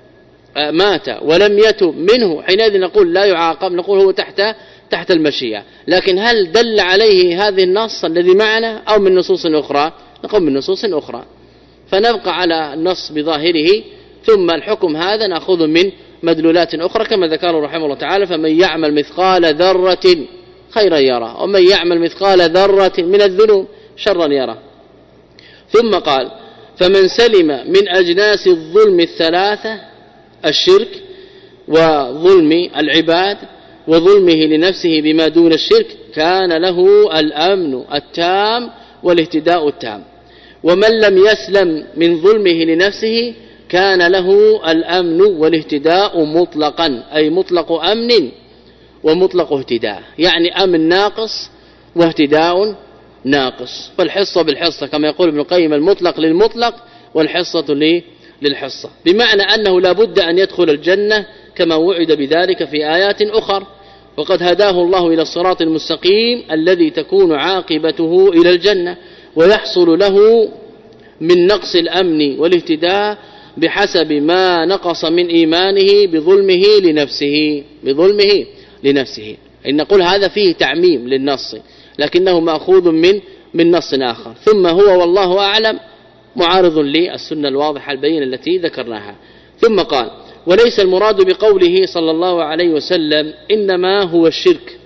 مات ولم يتب منه، حينئذ نقول لا يعاقب، نقول هو تحت تحت المشيئة. لكن هل دل عليه هذه النص الذي معنا أو من نصوص أخرى؟ نقول من نصوص أخرى، فنبقى على النص بظاهره، ثم الحكم هذا نأخذ من مدلولات أخرى كما ذكره رحمه الله تعالى: فمن يعمل مثقال ذرة خيرا يره ومن يعمل مثقال ذرة من الذنوب شرا يره. ثم قال: فمن سلم من أجناس الظلم الثلاثة، الشرك وظلم العباد وظلمه لنفسه بما دون الشرك، كان له الأمن التام والاهتداء التام. ومن لم يسلم من ظلمه لنفسه كان له الأمن والاهتداء مطلقا، أي مطلق أمن ومطلق اهتداء، يعني أمن ناقص واهتداء ناقص، فالحصة بالحصة كما يقول ابن القيم: المطلق للمطلق والحصة للحصة، بمعنى أنه لا بد أن يدخل الجنة كما وعد بذلك في آيات أخر، وقد هداه الله إلى الصراط المستقيم الذي تكون عاقبته إلى الجنة، ويحصل له من نقص الأمن والاهتداء بحسب ما نقص من إيمانه بظلمه لنفسه بظلمه لنفسه. إن نقول هذا فيه تعميم للنص، لكنه مأخوذ من من نص آخر. ثم هو والله أعلم معارض للسنة الواضحة البينة التي ذكرناها. ثم قال: وليس المراد بقوله صلى الله عليه وسلم إنما هو الشرك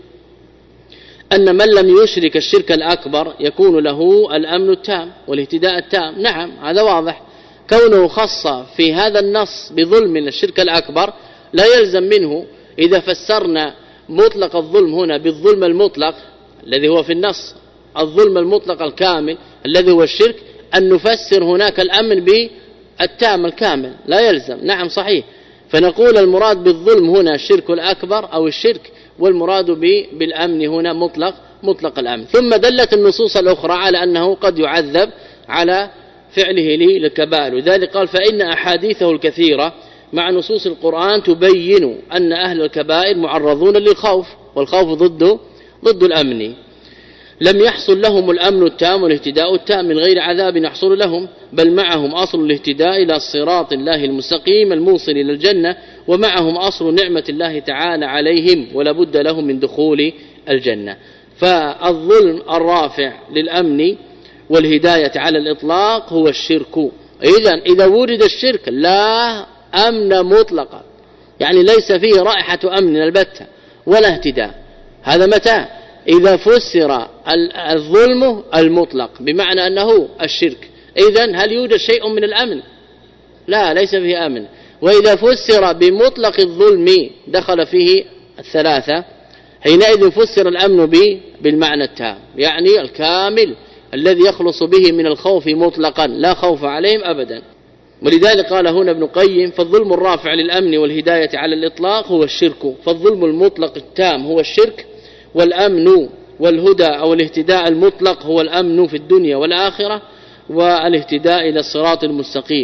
أن من لم يشرك الشرك الأكبر يكون له الأمن التام والاهتداء التام. نعم هذا واضح، كونه خص في هذا النص بظلم الشرك الأكبر لا يلزم منه إذا فسرنا مطلق الظلم هنا بالظلم المطلق الذي هو في النص، الظلم المطلق الكامل الذي هو الشرك، أن نفسر هناك الأمن بالتام الكامل، لا يلزم. نعم صحيح، فنقول المراد بالظلم هنا الشرك الأكبر أو الشرك، والمراد بالأمن هنا مطلق مطلق الأمن. ثم دلت النصوص الأخرى على أنه قد يعذب على فعله للكبائر، لذلك قال: فإن أحاديثه الكثيرة مع نصوص القرآن تبين أن أهل الكبائر معرضون للخوف، والخوف ضد ضد الأمن. لم يحصل لهم الأمن التام والاهتداء التام من غير عذاب يحصل لهم، بل معهم أصل الاهتداء إلى صراط الله المستقيم الموصل إلى الجنة، ومعهم أصل نعمة الله تعالى عليهم ولا بد لهم من دخول الجنة. فالظلم الرافع للأمن والهداية على الإطلاق هو الشرك. إذن إذا ورد الشرك لا أمن مطلقا، يعني ليس فيه رائحة أمن البتة ولا اهتداء. هذا متى؟ إذا فسر الظلم المطلق بمعنى أنه الشرك. إذن هل يوجد شيء من الأمن؟ لا، ليس فيه أمن. وإذا فسر بمطلق الظلم دخل فيه الثلاثة، حينئذ فسر الأمن به بالمعنى التام، يعني الكامل الذي يخلص به من الخوف مطلقا، لا خوف عليهم أبدا. ولذلك قال هنا ابن القيم: فالظلم الرافع للأمن والهداية على الإطلاق هو الشرك، فالظلم المطلق التام هو الشرك، والأمن والهدى أو الاهتداء المطلق هو الأمن في الدنيا والآخرة والاهتداء إلى الصراط المستقيم.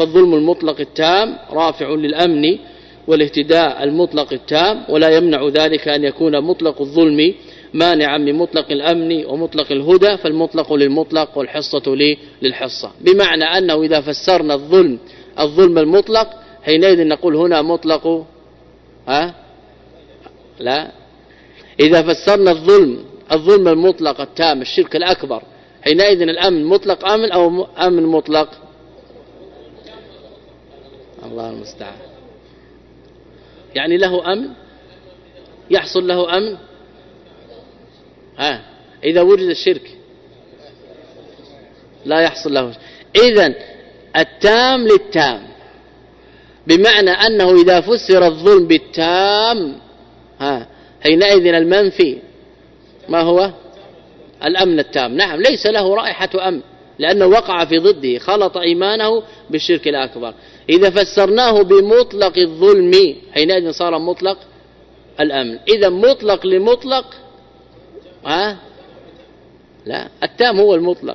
فالظلم المطلق التام رافع للأمن والاهتداء المطلق التام، ولا يمنع ذلك أن يكون مطلق الظلم مانعا من مطلق الأمن ومطلق الهدى، فالمطلق للمطلق والحصة للحصة، بمعنى أنه إذا فسرنا الظلم الظلم المطلق حينئذ نقول هنا مطلق ها لا إذا فسرنا الظلم الظلم المطلق التام الشرك الأكبر حينئذ الأمن مطلق أمن أو أمن مطلق؟ الله المستعان. يعني له أمن يحصل له أمن ها إذا وجد الشرك لا يحصل له. إذن التام للتام، بمعنى أنه إذا فسر الظلم بالتام ها حينئذ المنفي ما هو؟ الأمن التام. نعم ليس له رائحة أمن لأنه وقع في ضده، خلط إيمانه بالشرك الأكبر. إذا فسرناه بمطلق الظلم حينئذ صار مطلق الأمن. إذا مطلق لمطلق ها لا التام هو المطلق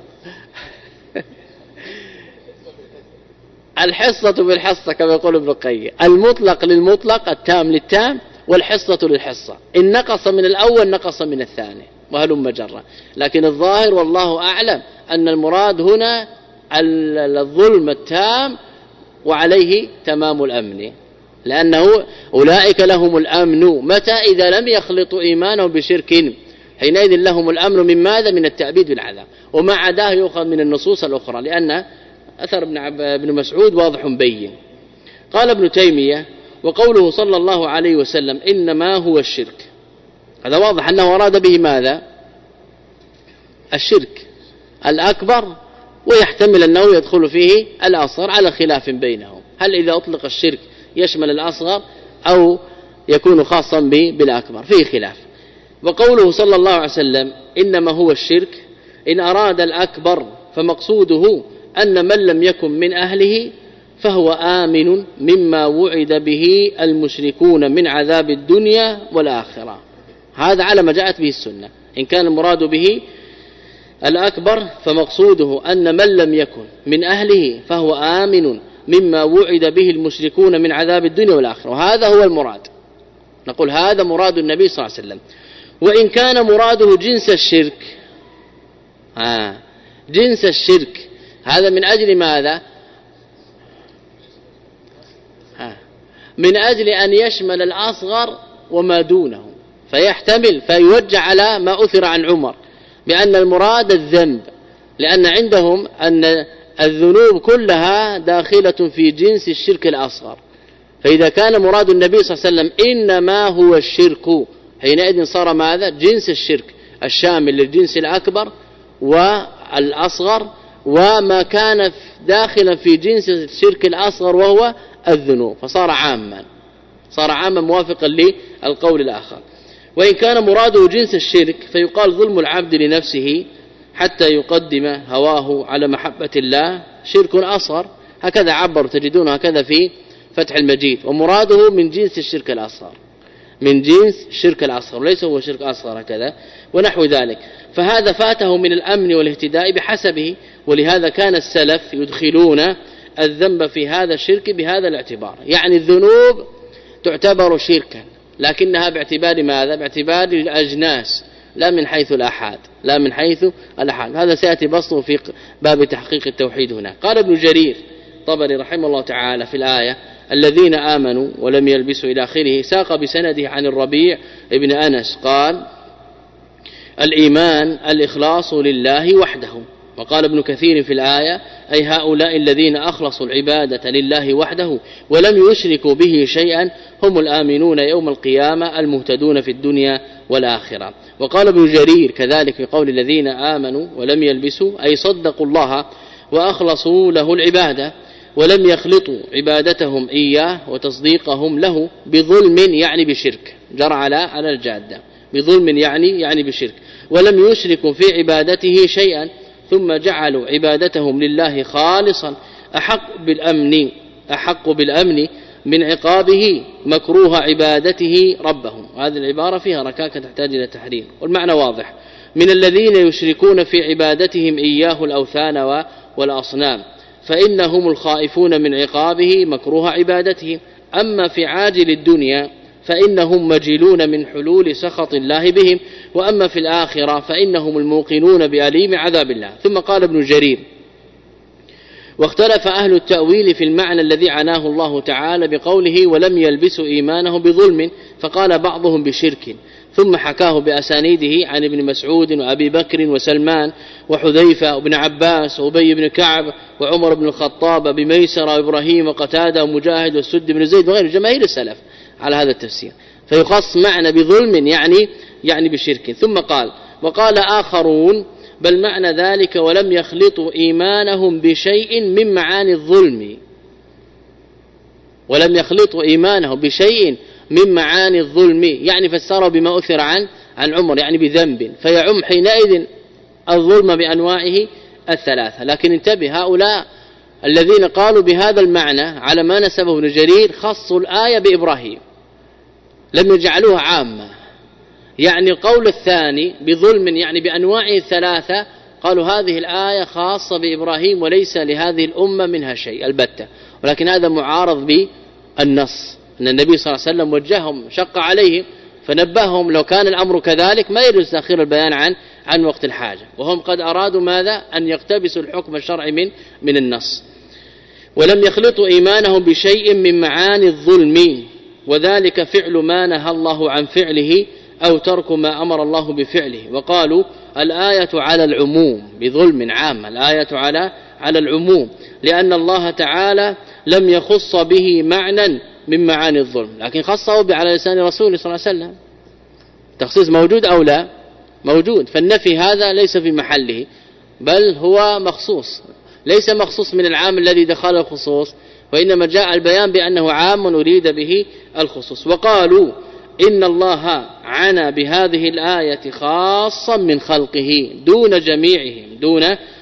الحصة بالحصة كما يقول ابن القيم، المطلق للمطلق التام للتام والحصة للحصة، إن نقص من الأول نقص من الثاني وهلم جرا. لكن الظاهر والله أعلم أن المراد هنا الظلم التام وعليه تمام الأمن، لأنه أولئك لهم الأمن متى؟ إذا لم يخلطوا إيمانهم بشرك، حينئذ لهم الأمن من ماذا؟ من التأبيد بالعذاب، وما عداه يؤخذ من النصوص الأخرى، لأن أثر ابن مسعود واضح بين. قال ابن تيمية وقوله صلى الله عليه وسلم إنما هو الشرك، هذا واضح أنه أراد به ماذا؟ الشرك الأكبر، ويحتمل أنه يدخل فيه الأصغر على خلاف بينهم، هل إذا أطلق الشرك يشمل الأصغر أو يكون خاصا بالأكبر؟ فيه خلاف. وقوله صلى الله عليه وسلم إنما هو الشرك إن أراد الأكبر فمقصوده أن من لم يكن من أهله فهو آمن مما وعد به المشركون من عذاب الدنيا والآخرة، هذا على ما جاءت به السنة. إن كان المراد به الأكبر فمقصوده أن من لم يكن من أهله فهو آمن مما وعد به المشركون من عذاب الدنيا والآخرة، وهذا هو المراد. نقول هذا مراد النبي صلى الله عليه وسلم. وإن كان مراده جنس الشرك آه جنس الشرك، هذا من أجل ماذا؟ آه من أجل أن يشمل الأصغر وما دونه، فيحتمل فيوجه على ما أثر عن عمر بأن المراد الذنب، لأن عندهم أن الذنوب كلها داخلة في جنس الشرك الأصغر، فإذا كان مراد النبي صلى الله عليه وسلم إنما هو الشرك حينئذ صار ماذا؟ جنس الشرك الشامل للجنس الأكبر والأصغر، وما كان داخلا في جنس الشرك الأصغر وهو الذنوب، فصار عاما صار عاما موافقا للقول الآخر. وإن كان مراده جنس الشرك فيقال ظلم العبد لنفسه حتى يقدم هواه على محبة الله شرك أصغر، هكذا عبر تجدون هكذا في فتح المجيد، ومراده من جنس الشرك الأصغر من جنس الشرك الأصغر ليس هو شرك أصغر هكذا ونحو ذلك، فهذا فاته من الأمن والاهتداء بحسبه. ولهذا كان السلف يدخلون الذنب في هذا الشرك بهذا الاعتبار، يعني الذنوب تعتبر شركا لكنها باعتبار ماذا؟ باعتبار الأجناس لا من حيث الأحاد لا من حيث الأحاد. هذا سيأتي بسطه في باب تحقيق التوحيد هنا. قال ابن جرير طبري رحمه الله تعالى في الآية الذين آمنوا ولم يلبسوا إلى آخره، ساق بسنده عن الربيع ابن أنس قال الإيمان الإخلاص لله وحده. وقال ابن كثير في الآية أي هؤلاء الذين أخلصوا العبادة لله وحده ولم يشركوا به شيئا هم الآمنون يوم القيامة المهتدون في الدنيا والآخرة. وقال ابن جرير كذلك في قول الذين آمنوا ولم يلبسوا أي صدقوا الله وأخلصوا له العبادة ولم يخلطوا عبادتهم إياه وتصديقهم له بظلم يعني بشرك، جرى على على الجادة بظلم يعني يعني بشرك، ولم يشركوا في عبادته شيئا ثم جعلوا عبادتهم لله خالصا أحق بالأمن أحق بالأمن من عقابه مكروه عبادته ربهم. وهذه العبارة فيها ركاكة تحتاج إلى تحرير، والمعنى واضح. من الذين يشركون في عبادتهم إياه الأوثان والأصنام فإنهم الخائفون من عقابه مكروه عبادته، أما في عاجل الدنيا فإنهم مجلون من حلول سخط الله بهم، وأما في الآخرة فإنهم الموقنون بأليم عذاب الله. ثم قال ابن جرير: واختلف أهل التأويل في المعنى الذي عناه الله تعالى بقوله ولم يلبسوا إيمانه بظلم، فقال بعضهم بشرك، ثم حكاه بأسانيده عن ابن مسعود وأبي بكر وسلمان وحذيفة وابن عباس وأبي بن كعب وعمر بن الخطاب بميسر وإبراهيم وقتادة ومجاهد والسد بن زيد وغير جماهير السلف على هذا التفسير، فيخص معنى بظلم يعني يعني بشرك. ثم قال: وقال آخرون بل معنى ذلك ولم يخلطوا إيمانهم بشيء من معاني الظلم، ولم يخلطوا إيمانهم بشيء من معاني الظلم، يعني فسروا بما أثر عن عن عمر يعني بذنب، فيعم حينئذ الظلم بأنواعه الثلاثة. لكن انتبه، هؤلاء الذين قالوا بهذا المعنى على ما نسبه ابن جرير خصوا الآية بإبراهيم، لم يجعلوها عامة. يعني القول الثاني بظلم يعني بأنواعه الثلاثة، قالوا هذه الآية خاصة بإبراهيم وليس لهذه الأمة منها شيء البتة، ولكن هذا معارض بالنص، أن النبي صلى الله عليه وسلم وجههم شق عليهم فنبههم لو كان الأمر كذلك ما يجوز تأخير البيان عن عن وقت الحاجة، وهم قد أرادوا ماذا؟ أن يقتبسوا الحكم الشرعي من من النص. ولم يخلطوا إيمانهم بشيء من معاني الظلم، وذلك فعل ما نهى الله عن فعله أو ترك ما أمر الله بفعله. وقالوا الآية على العموم بظلم عامة، الآية على على العموم، لأن الله تعالى لم يخص به معنى من معاني الظلم، لكن خصه على لسان رسوله صلى الله عليه وسلم. تخصيص موجود أو لا؟ موجود، فالنفي هذا ليس في محله، بل هو مخصوص، ليس مخصوص من العام الذي دخل الخصوص، وإنما جاء البيان بأنه عام أريد به الخصوص. وقالوا إن الله عنى بهذه الآية خاصا من خلقه دون جميعهم، دون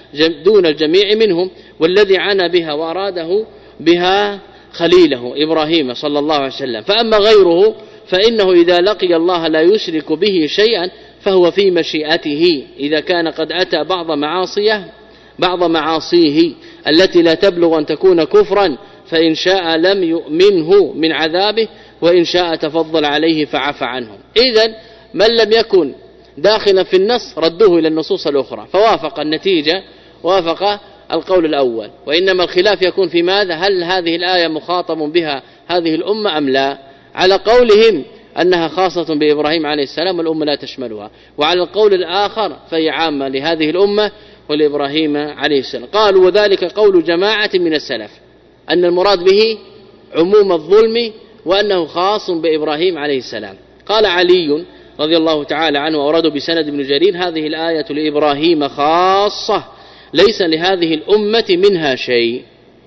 دون الجميع منهم، والذي عنى بها وأراده بها خليله إبراهيم صلى الله عليه وسلم. فأما غيره فإنه إذا لقي الله لا يشرك به شيئا فهو في مشيئته، إذا كان قد أتى بعض معاصيه بعض معاصيه التي لا تبلغ أن تكون كفرا، فإن شاء لم يؤمنه من عذابه، وإن شاء تفضل عليه فعفى عنه. إذن من لم يكن داخلا في النص ردوه إلى النصوص الأخرى، فوافق النتيجة، وافق القول الأول. وإنما الخلاف يكون في ماذا؟ هل هذه الآية مخاطب بها هذه الأمة أم لا؟ على قولهم أنها خاصة بإبراهيم عليه السلام والأمة لا تشملها، وعلى القول الآخر فهي عامة لهذه الأمة ولإبراهيم عليه السلام. قالوا وذلك قول جماعة من السلف أن المراد به عموم الظلم، وأنه خاص بإبراهيم عليه السلام. قال علي رضي الله تعالى عنه وأورده بسند ابن جرير: هذه الآية لإبراهيم خاصة ليس لهذه الأمة منها شيء،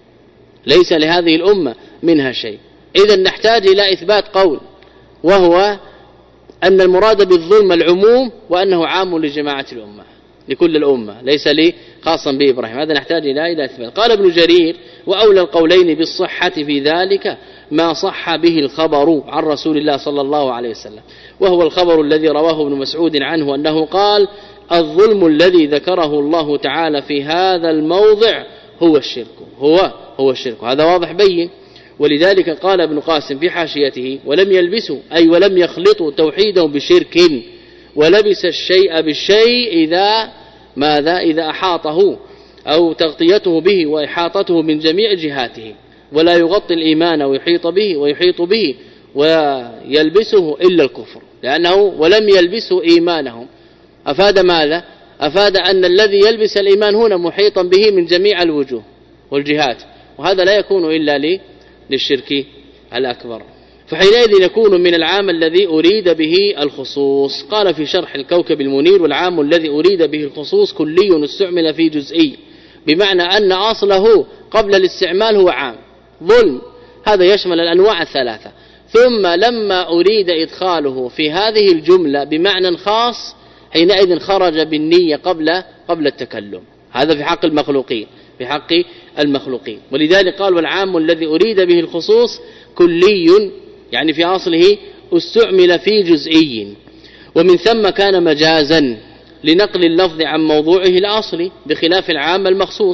ليس لهذه الأمة منها شيء. إذن نحتاج إلى إثبات قول، وهو أن المراد بالظلم العموم، وأنه عام لجماعة الأمة لكل الأمة، ليس لي خاصا بإبراهيم. هذا نحتاج إلى إلى إثبات. قال ابن جرير: وأولى القولين بالصحة في ذلك ما صح به الخبر عن رسول الله صلى الله عليه وسلم، وهو الخبر الذي رواه ابن مسعود عنه أنه قال: الظلم الذي ذكره الله تعالى في هذا الموضع هو الشرك، هو هو الشرك. هذا واضح بين. ولذلك قال ابن قاسم في حاشيته: ولم يلبسوا أي ولم يخلطوا توحيده بشرك، ولبس الشيء بالشيء إذا ماذا؟ إذا أحاطه أو تغطيته به وإحاطته من جميع جهاته، ولا يغطي الإيمان ويحيط به ويحيط به ويلبسه إلا الكفر، لأنه ولم يلبسوا إيمانهم. أفاد ماذا؟ أفاد أن الذي يلبس الإيمان هنا محيطا به من جميع الوجوه والجهات، وهذا لا يكون إلا للشرك الأكبر، فحينئذ يكون من العام الذي أريد به الخصوص. قال في شرح الكوكب المنير: والعام الذي أريد به الخصوص كلي استعمل في جزئي، بمعنى أن أصله قبل الاستعمال هو عام ظلم، هذا يشمل الأنواع الثلاثة، ثم لما أريد إدخاله في هذه الجملة بمعنى خاص حينئذ خرج بالنية قبل قبل التكلم. هذا في حق المخلوقين، في حق المخلوقين. ولذلك قال: والعام الذي أريد به الخصوص كلي، يعني في أصله استعمل في جزئي، ومن ثم كان مجازا لنقل اللفظ عن موضوعه الأصلي، بخلاف العام المخصوص.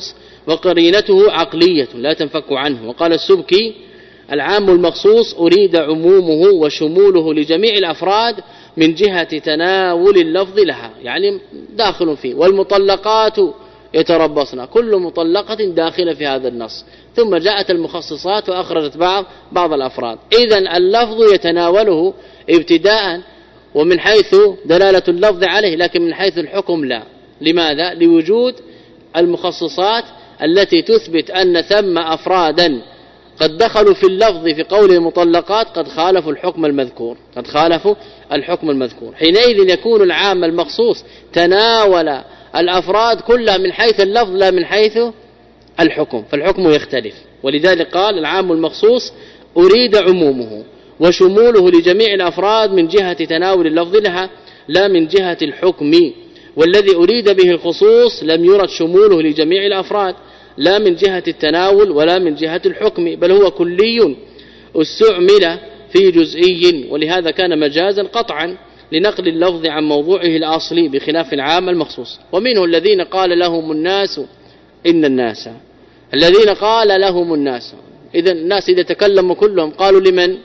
وقرينته عقلية لا تنفك عنه. وقال السبكي العام المخصوص أريد عمومه وشموله لجميع الأفراد من جهة تناول اللفظ لها، يعني داخل فيه. والمطلقات يتربصن، كل مطلقة داخلة في هذا النص. ثم جاءت المخصصات وأخرجت بعض بعض الأفراد. إذن اللفظ يتناوله ابتداء ومن حيث دلالة اللفظ عليه، لكن من حيث الحكم لا. لماذا؟ لوجود المخصصات التي تثبت أن ثم أفرادا قد دخلوا في اللفظ في قول المطلقات قد خالفوا الحكم المذكور قد خالفوا الحكم المذكور. حينئذ يكون العام المخصوص تناول الأفراد كلها من حيث اللفظ لا من حيث الحكم، فالحكم يختلف. ولذلك قال العام المخصوص أريد عمومه وشموله لجميع الأفراد من جهة تناول اللفظ لها لا من جهة الحكم. والذي أريد به الخصوص لم يرد شموله لجميع الأفراد لا من جهة التناول ولا من جهة الحكم، بل هو كلي استعمل في جزئي، ولهذا كان مجازا قطعا لنقل اللفظ عن موضوعه الأصلي بخلاف العام المخصوص. ومنه الذين قال لهم الناس إن الناس، الذين قال لهم الناس، إذا الناس إذا تكلموا كلهم قالوا لمن؟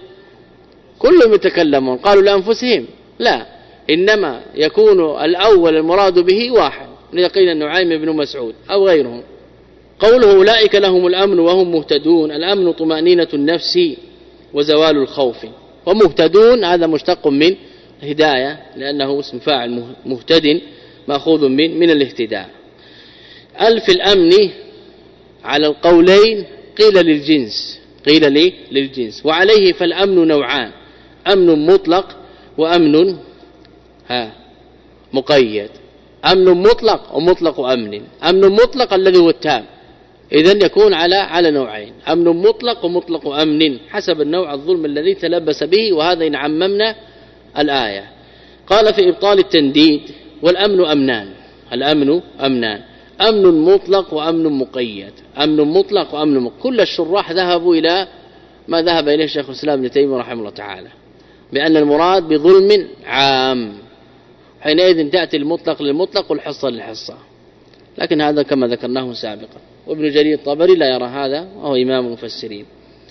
كلهم يتكلمون، قالوا لأنفسهم؟ لا، إنما يكون الأول المراد به واحد، لقيل النعيم بن مسعود أو غيرهم. قوله أولئك لهم الأمن وهم مهتدون، الأمن طمأنينة النفس وزوال الخوف. ومهتدون هذا مشتق من هداية لأنه اسم فاعل مهتد مأخوذ من من الاهتداء. ألف الأمن على القولين قيل للجنس قيل لي للجنس وعليه فالأمن نوعان، أمن مطلق وأمن ها مقيد. أمن مطلق ومطلق أمن. أمن مطلق الذي هو التام، إذن يكون على على نوعين، أمن مطلق ومطلق أمن حسب النوع الظلم الذي تلبس به، وهذا إن عممنا الآية. قال في إبطال التنديد والأمن أمنان، الأمن أمنان، أمن مطلق وأمن مقيد. أمن مطلق وأمن مقيد. كل الشراح ذهبوا إلى ما ذهب إليه شيخ الإسلام ابن تيمية رحمه الله تعالى، بأن المراد بظلم عام، حينئذ تأتي المطلق للمطلق والحصة للحصة، لكن هذا كما ذكرناه سابقا. وابن جرير الطبري لا يرى هذا وهو إمام المفسرين.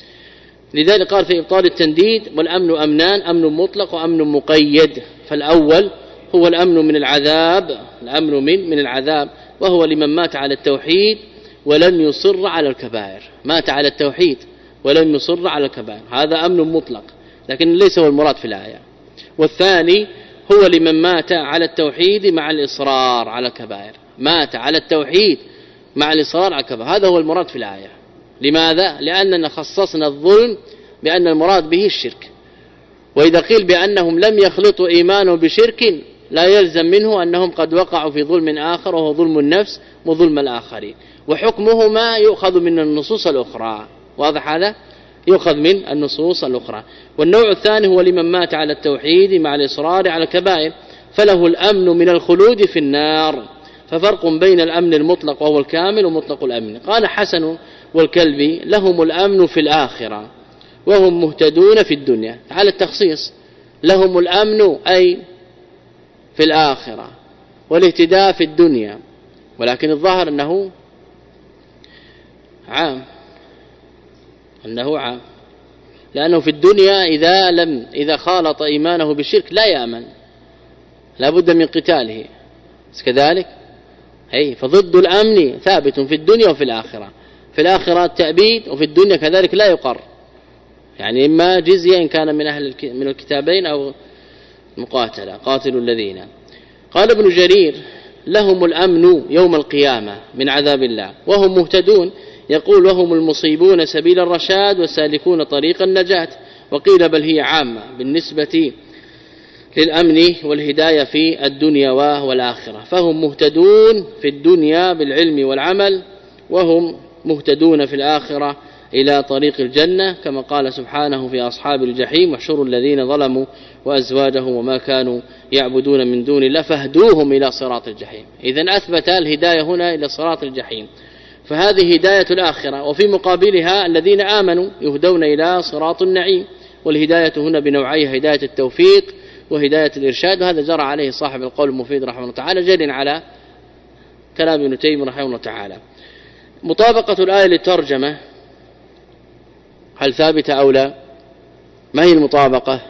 لذلك قال في إبطال التنديد والأمن أمنان، أمن مطلق وأمن مقيد. فالأول هو الأمن من العذاب، الأمن من من العذاب، وهو لمن مات على التوحيد ولم يصر على الكبائر، مات على التوحيد ولم يصر على الكبائر، هذا أمن مطلق، لكن ليس هو المراد في الآية. والثاني هو لمن مات على التوحيد مع الإصرار على الكبائر، مات على التوحيد مع الإصرار على الكبائر، هذا هو المراد في الآية. لماذا؟ لأننا خصصنا الظلم بأن المراد به الشرك، وإذا قيل بأنهم لم يخلطوا إيمانه بشرك لا يلزم منه أنهم قد وقعوا في ظلم آخر وهو ظلم النفس وظلم الآخرين، وحكمهما يؤخذ من النصوص الأخرى. واضح هذا؟ يؤخذ من النصوص الأخرى. والنوع الثاني هو لمن مات على التوحيد مع الإصرار على الكبائر، فله الأمن من الخلود في النار. ففرق بين الأمن المطلق وهو الكامل ومطلق الأمن. قال حسن والكلبي لهم الأمن في الآخرة وهم مهتدون في الدنيا. على التخصيص، لهم الأمن أي في الآخرة والاهتداء في الدنيا، ولكن الظاهر أنه عام، أنه عام، لأنه في الدنيا إذا لم إذا خالط إيمانه بالشرك لا يأمن، لا بد من قتاله كذلك. أي فضد الأمن ثابت في الدنيا وفي الآخرة، في الآخرة التأبيد وفي الدنيا كذلك لا يقر، يعني إما جزية إن كان من أهل من الكتابين أو مقاتلة، قاتلوا الذين. قال ابن جرير لهم الأمن يوم القيامة من عذاب الله وهم مهتدون، يقول وهم المصيبون سبيل الرشاد وسالكون طريق النجاة. وقيل بل هي عامة بالنسبة للأمن والهداية في الدنيا والآخرة، فهم مهتدون في الدنيا بالعلم والعمل، وهم مهتدون في الآخرة إلى طريق الجنة، كما قال سبحانه في أصحاب الجحيم واحشروا الذين ظلموا وأزواجهم وما كانوا يعبدون من دون الله فاهدوهم إلى صراط الجحيم. إذن أثبت الهداية هنا إلى صراط الجحيم، فهذه هداية الآخرة. وفي مقابلها الذين آمنوا يهدون إلى صراط النعيم. والهداية هنا بنوعيها، هداية التوفيق وهداية الإرشاد، وهذا جرى عليه صاحب القول المفيد رحمه الله تعالى، جر على كلام ابن تيمية رحمه الله تعالى. مطابقة الآية للترجمة هل ثابتة أو لا؟ ما هي المطابقة؟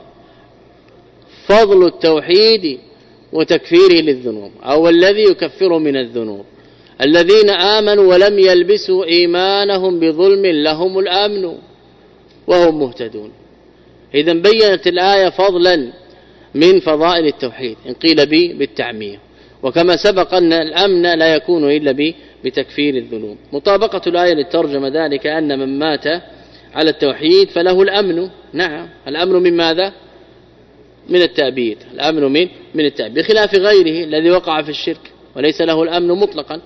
فضل التوحيد وتكفيره للذنوب، أو الذي يكفر من الذنوب. الذين آمنوا ولم يلبسوا إيمانهم بظلم لهم الأمن وهم مهتدون. إذن بيّنت الآية فضلا من فضائل التوحيد إن قيل به بالتعميم، وكما سبق أن الأمن لا يكون إلا بتكفير الذنوب. مطابقة الآية للترجمة ذلك أن من مات على التوحيد فله الأمن. نعم، الأمن من ماذا؟ من التأبيد. الأمن من من التأبيد، بخلاف غيره الذي وقع في الشرك وليس له الأمن مطلقا،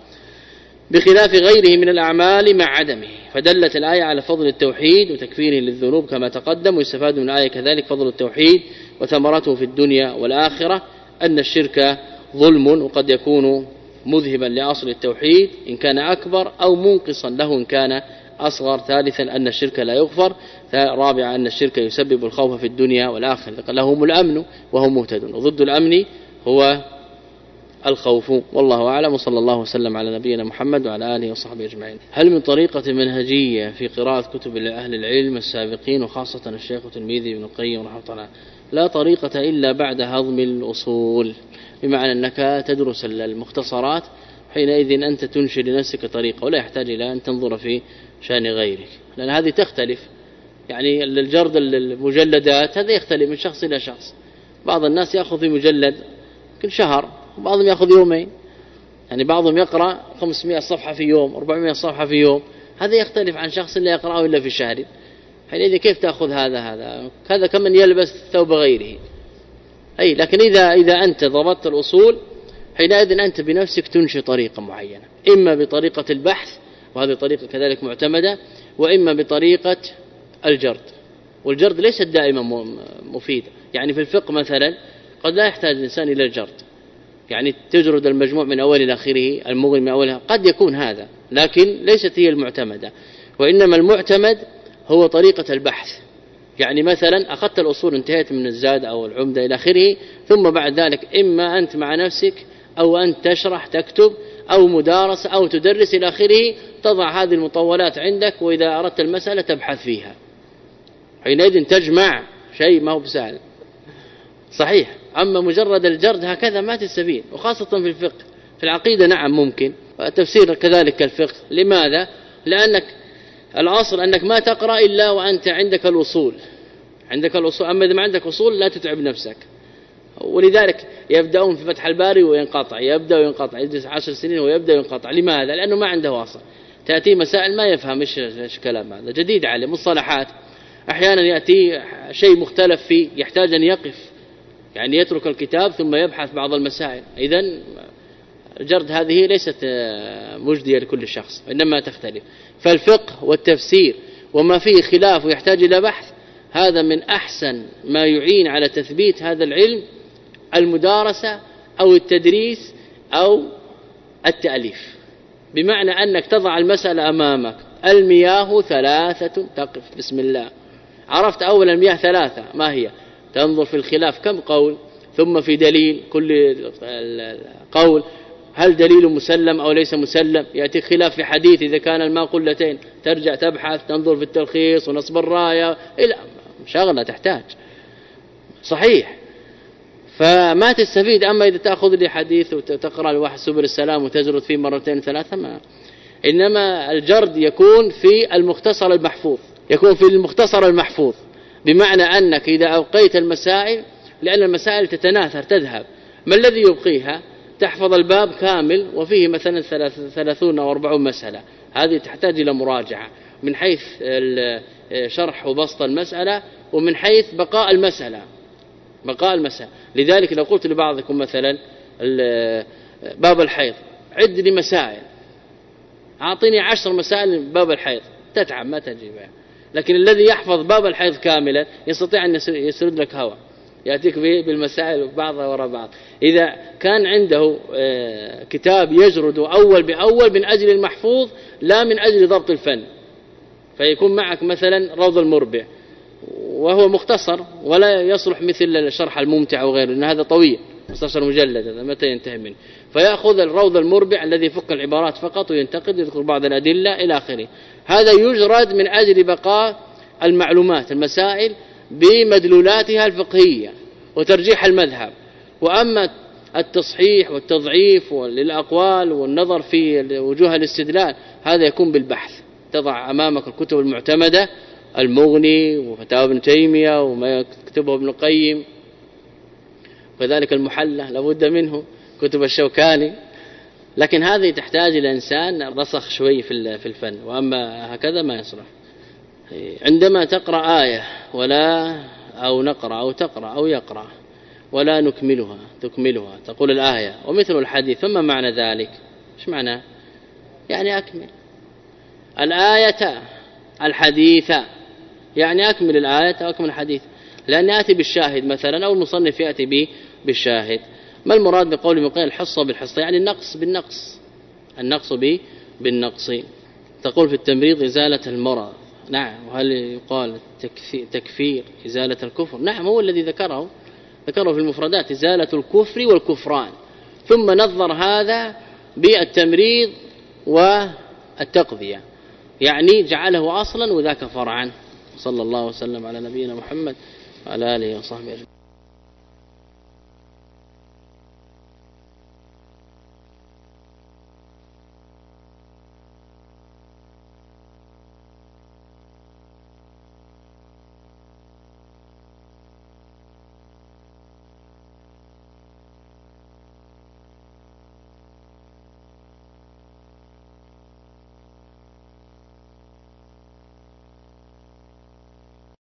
بخلاف غيره من الأعمال مع عدمه. فدلت الآية على فضل التوحيد وتكفيره للذنوب كما تقدم. ويستفاد من الآية كذلك فضل التوحيد وثمرته في الدنيا والآخرة، أن الشرك ظلم وقد يكون مذهبا لأصل التوحيد إن كان أكبر، أو منقصا له إن كان أصغر. ثالثا أن الشرك لا يغفر. رابعا أن الشرك يسبب الخوف في الدنيا والآخرة، لهم الأمن وهم مهتدون، وضد الأمن هو الخوف. والله أعلم، وصلى الله وسلم على نبينا محمد وعلى آله وصحبه أجمعين. هل من طريقة منهجية في قراءة كتب أهل العلم السابقين وخاصة الشيخ وتلميذه ابن القيم رحمه الله؟ لا طريقة إلا بعد هضم الأصول، بمعنى أنك تدرس المختصرات، حينئذ أنت تنشئ لنفسك طريقة ولا يحتاج إلى أن تنظر في شأن غيرك، لأن هذه تختلف. يعني الجرد المجلدات هذا يختلف من شخص إلى شخص. بعض الناس يأخذ في مجلد كل شهر، بعضهم يأخذ يومين، يعني بعضهم يقرأ خمسمائة صفحة في يوم، أربعمائة صفحة في يوم. هذا يختلف عن شخص لا يقرأه إلا في شهر. حينئذ كيف تأخذ هذا هذا هذا كمن يلبس ثوب غيره. أي لكن إذا إذا أنت ضبطت الأصول، حينئذ أنت بنفسك تنشئ طريقة معينة، إما بطريقة البحث وهذه طريقة كذلك معتمدة، وإما بطريقة الجرد. والجرد ليست دائما مفيدة. يعني في الفقه مثلا قد لا يحتاج الإنسان إلى الجرد، يعني تجرد المجموع من أول إلى آخره، المغني من أولها، قد يكون هذا، لكن ليست هي المعتمدة. وإنما المعتمد هو طريقة البحث. يعني مثلا أخذت الأصول، انتهيت من الزاد أو العمدة إلى آخره، ثم بعد ذلك إما أنت مع نفسك أو أنت تشرح تكتب أو مدارسة أو تدرس إلى آخره، تضع هذه المطولات عندك، وإذا أردت المسألة تبحث فيها. حينئذ تجمع شيء ما هو بسهل، صحيح. أما مجرد الجرد هكذا ما تستفيد، وخاصة في الفقه. في العقيدة نعم ممكن، تفسير كذلك كالفقه. لماذا؟ لأنك الأصل أنك ما تقرأ إلا وأنت عندك الأصول، عندك الأصول. أما إذا ما عندك أصول لا تتعب نفسك. ولذلك يبدأون في فتح الباري وينقطع، يبدأ وينقطع، يجلس عشر سنين ويبدأ وينقطع. لماذا؟ لأنه ما عنده أصل. تأتي مسائل ما يفهم إيش الكلام هذا، جديد عليه، مصطلحات. أحيانا يأتي شيء مختلف فيه يحتاج أن يقف، يعني يترك الكتاب ثم يبحث بعض المسائل. إذن الجرد هذه ليست مجدية لكل شخص، إنما تختلف. فالفقه والتفسير وما فيه خلاف ويحتاج إلى بحث، هذا من أحسن ما يعين على تثبيت هذا العلم، المدارسة أو التدريس أو التأليف. بمعنى أنك تضع المسألة أمامك، المياه ثلاثة، تقف بسم الله، عرفت أول المياه ثلاثة ما هي، تنظر في الخلاف كم قول، ثم في دليل كل قول، هل دليل مسلم أو ليس مسلم. يأتي خلاف في حديث إذا كان الماء قلتين، ترجع تبحث، تنظر في التلخيص ونصب الراية، إلى شغلة تحتاج، صحيح. فما تستفيد. أما إذا تأخذ لي حديث وتقرأ الواحد سبل السلام وتجرد فيه مرتين ثلاثة، ما. إنما الجرد يكون في المختصر المحفوظ، يكون في المختصر المحفوظ، بمعنى أنك إذا أبقيت المسائل، لأن المسائل تتناثر تذهب، ما الذي يبقيها؟ تحفظ الباب كامل وفيه مثلا ثلاثون أو أربعون مسألة، هذه تحتاج إلى مراجعة من حيث شرح وبسط المسألة، ومن حيث بقاء المسألة بقاء المسألة. لذلك لو قلت لبعضكم مثلا باب الحيض، عد لي مسائل، أعطيني عشر مسائل باب الحيض، تتعب ما تجيبها. لكن الذي يحفظ باب الحيض كاملا يستطيع أن يسرد لك هوا، يأتيك بالمسائل بعضها وراء بعض. إذا كان عنده كتاب يجرد أول بأول من أجل المحفوظ لا من أجل ضبط الفن، فيكون معك مثلا روض المربع وهو مختصر ولا يصلح مثل الشرح الممتع وغيره، لأن هذا طويل، خمسة عشر مجلد هذا متى ينتهي منه؟ فيأخذ الروض المربع الذي يفك العبارات فقط وينتقد ويذكر بعض الأدلة إلى آخره. هذا يجرد من أجل بقاء المعلومات المسائل بمدلولاتها الفقهية وترجيح المذهب. وأما التصحيح والتضعيف للأقوال والنظر في وجوه الاستدلال هذا يكون بالبحث. تضع أمامك الكتب المعتمدة المغني وفتاوى ابن تيمية وما يكتبه ابن القيم، وكذلك المحلى لابد منه، كتب الشوكاني، لكن هذه تحتاج إلى إنسان رسخ شوي في الفن، وأما هكذا ما يصلح. عندما تقرأ آية ولا أو نقرأ أو تقرأ أو يقرأ ولا نكملها تكملها تقول الآية ومثل الحديث، فما معنى ذلك؟ إيش معناه؟ يعني أكمل الآية الحديث، يعني أكمل الآية أو أكمل الحديث، لأن يأتي بالشاهد مثلا أو المصنف يأتي به بالشاهد. ما المراد بقول ابن القيم الحصة بالحصة؟ يعني النقص بالنقص، النقص بالنقص. تقول في التمريض إزالة المرض، نعم. وهل يقال تكفير إزالة الكفر؟ نعم، هو الذي ذكره ذكره في المفردات إزالة الكفر والكفران، ثم نظر هذا بالتمريض والتقضية، يعني جعله أصلا وذاك فرعا. صلى الله وسلم على نبينا محمد وعلى آله وصحبه أجمعين.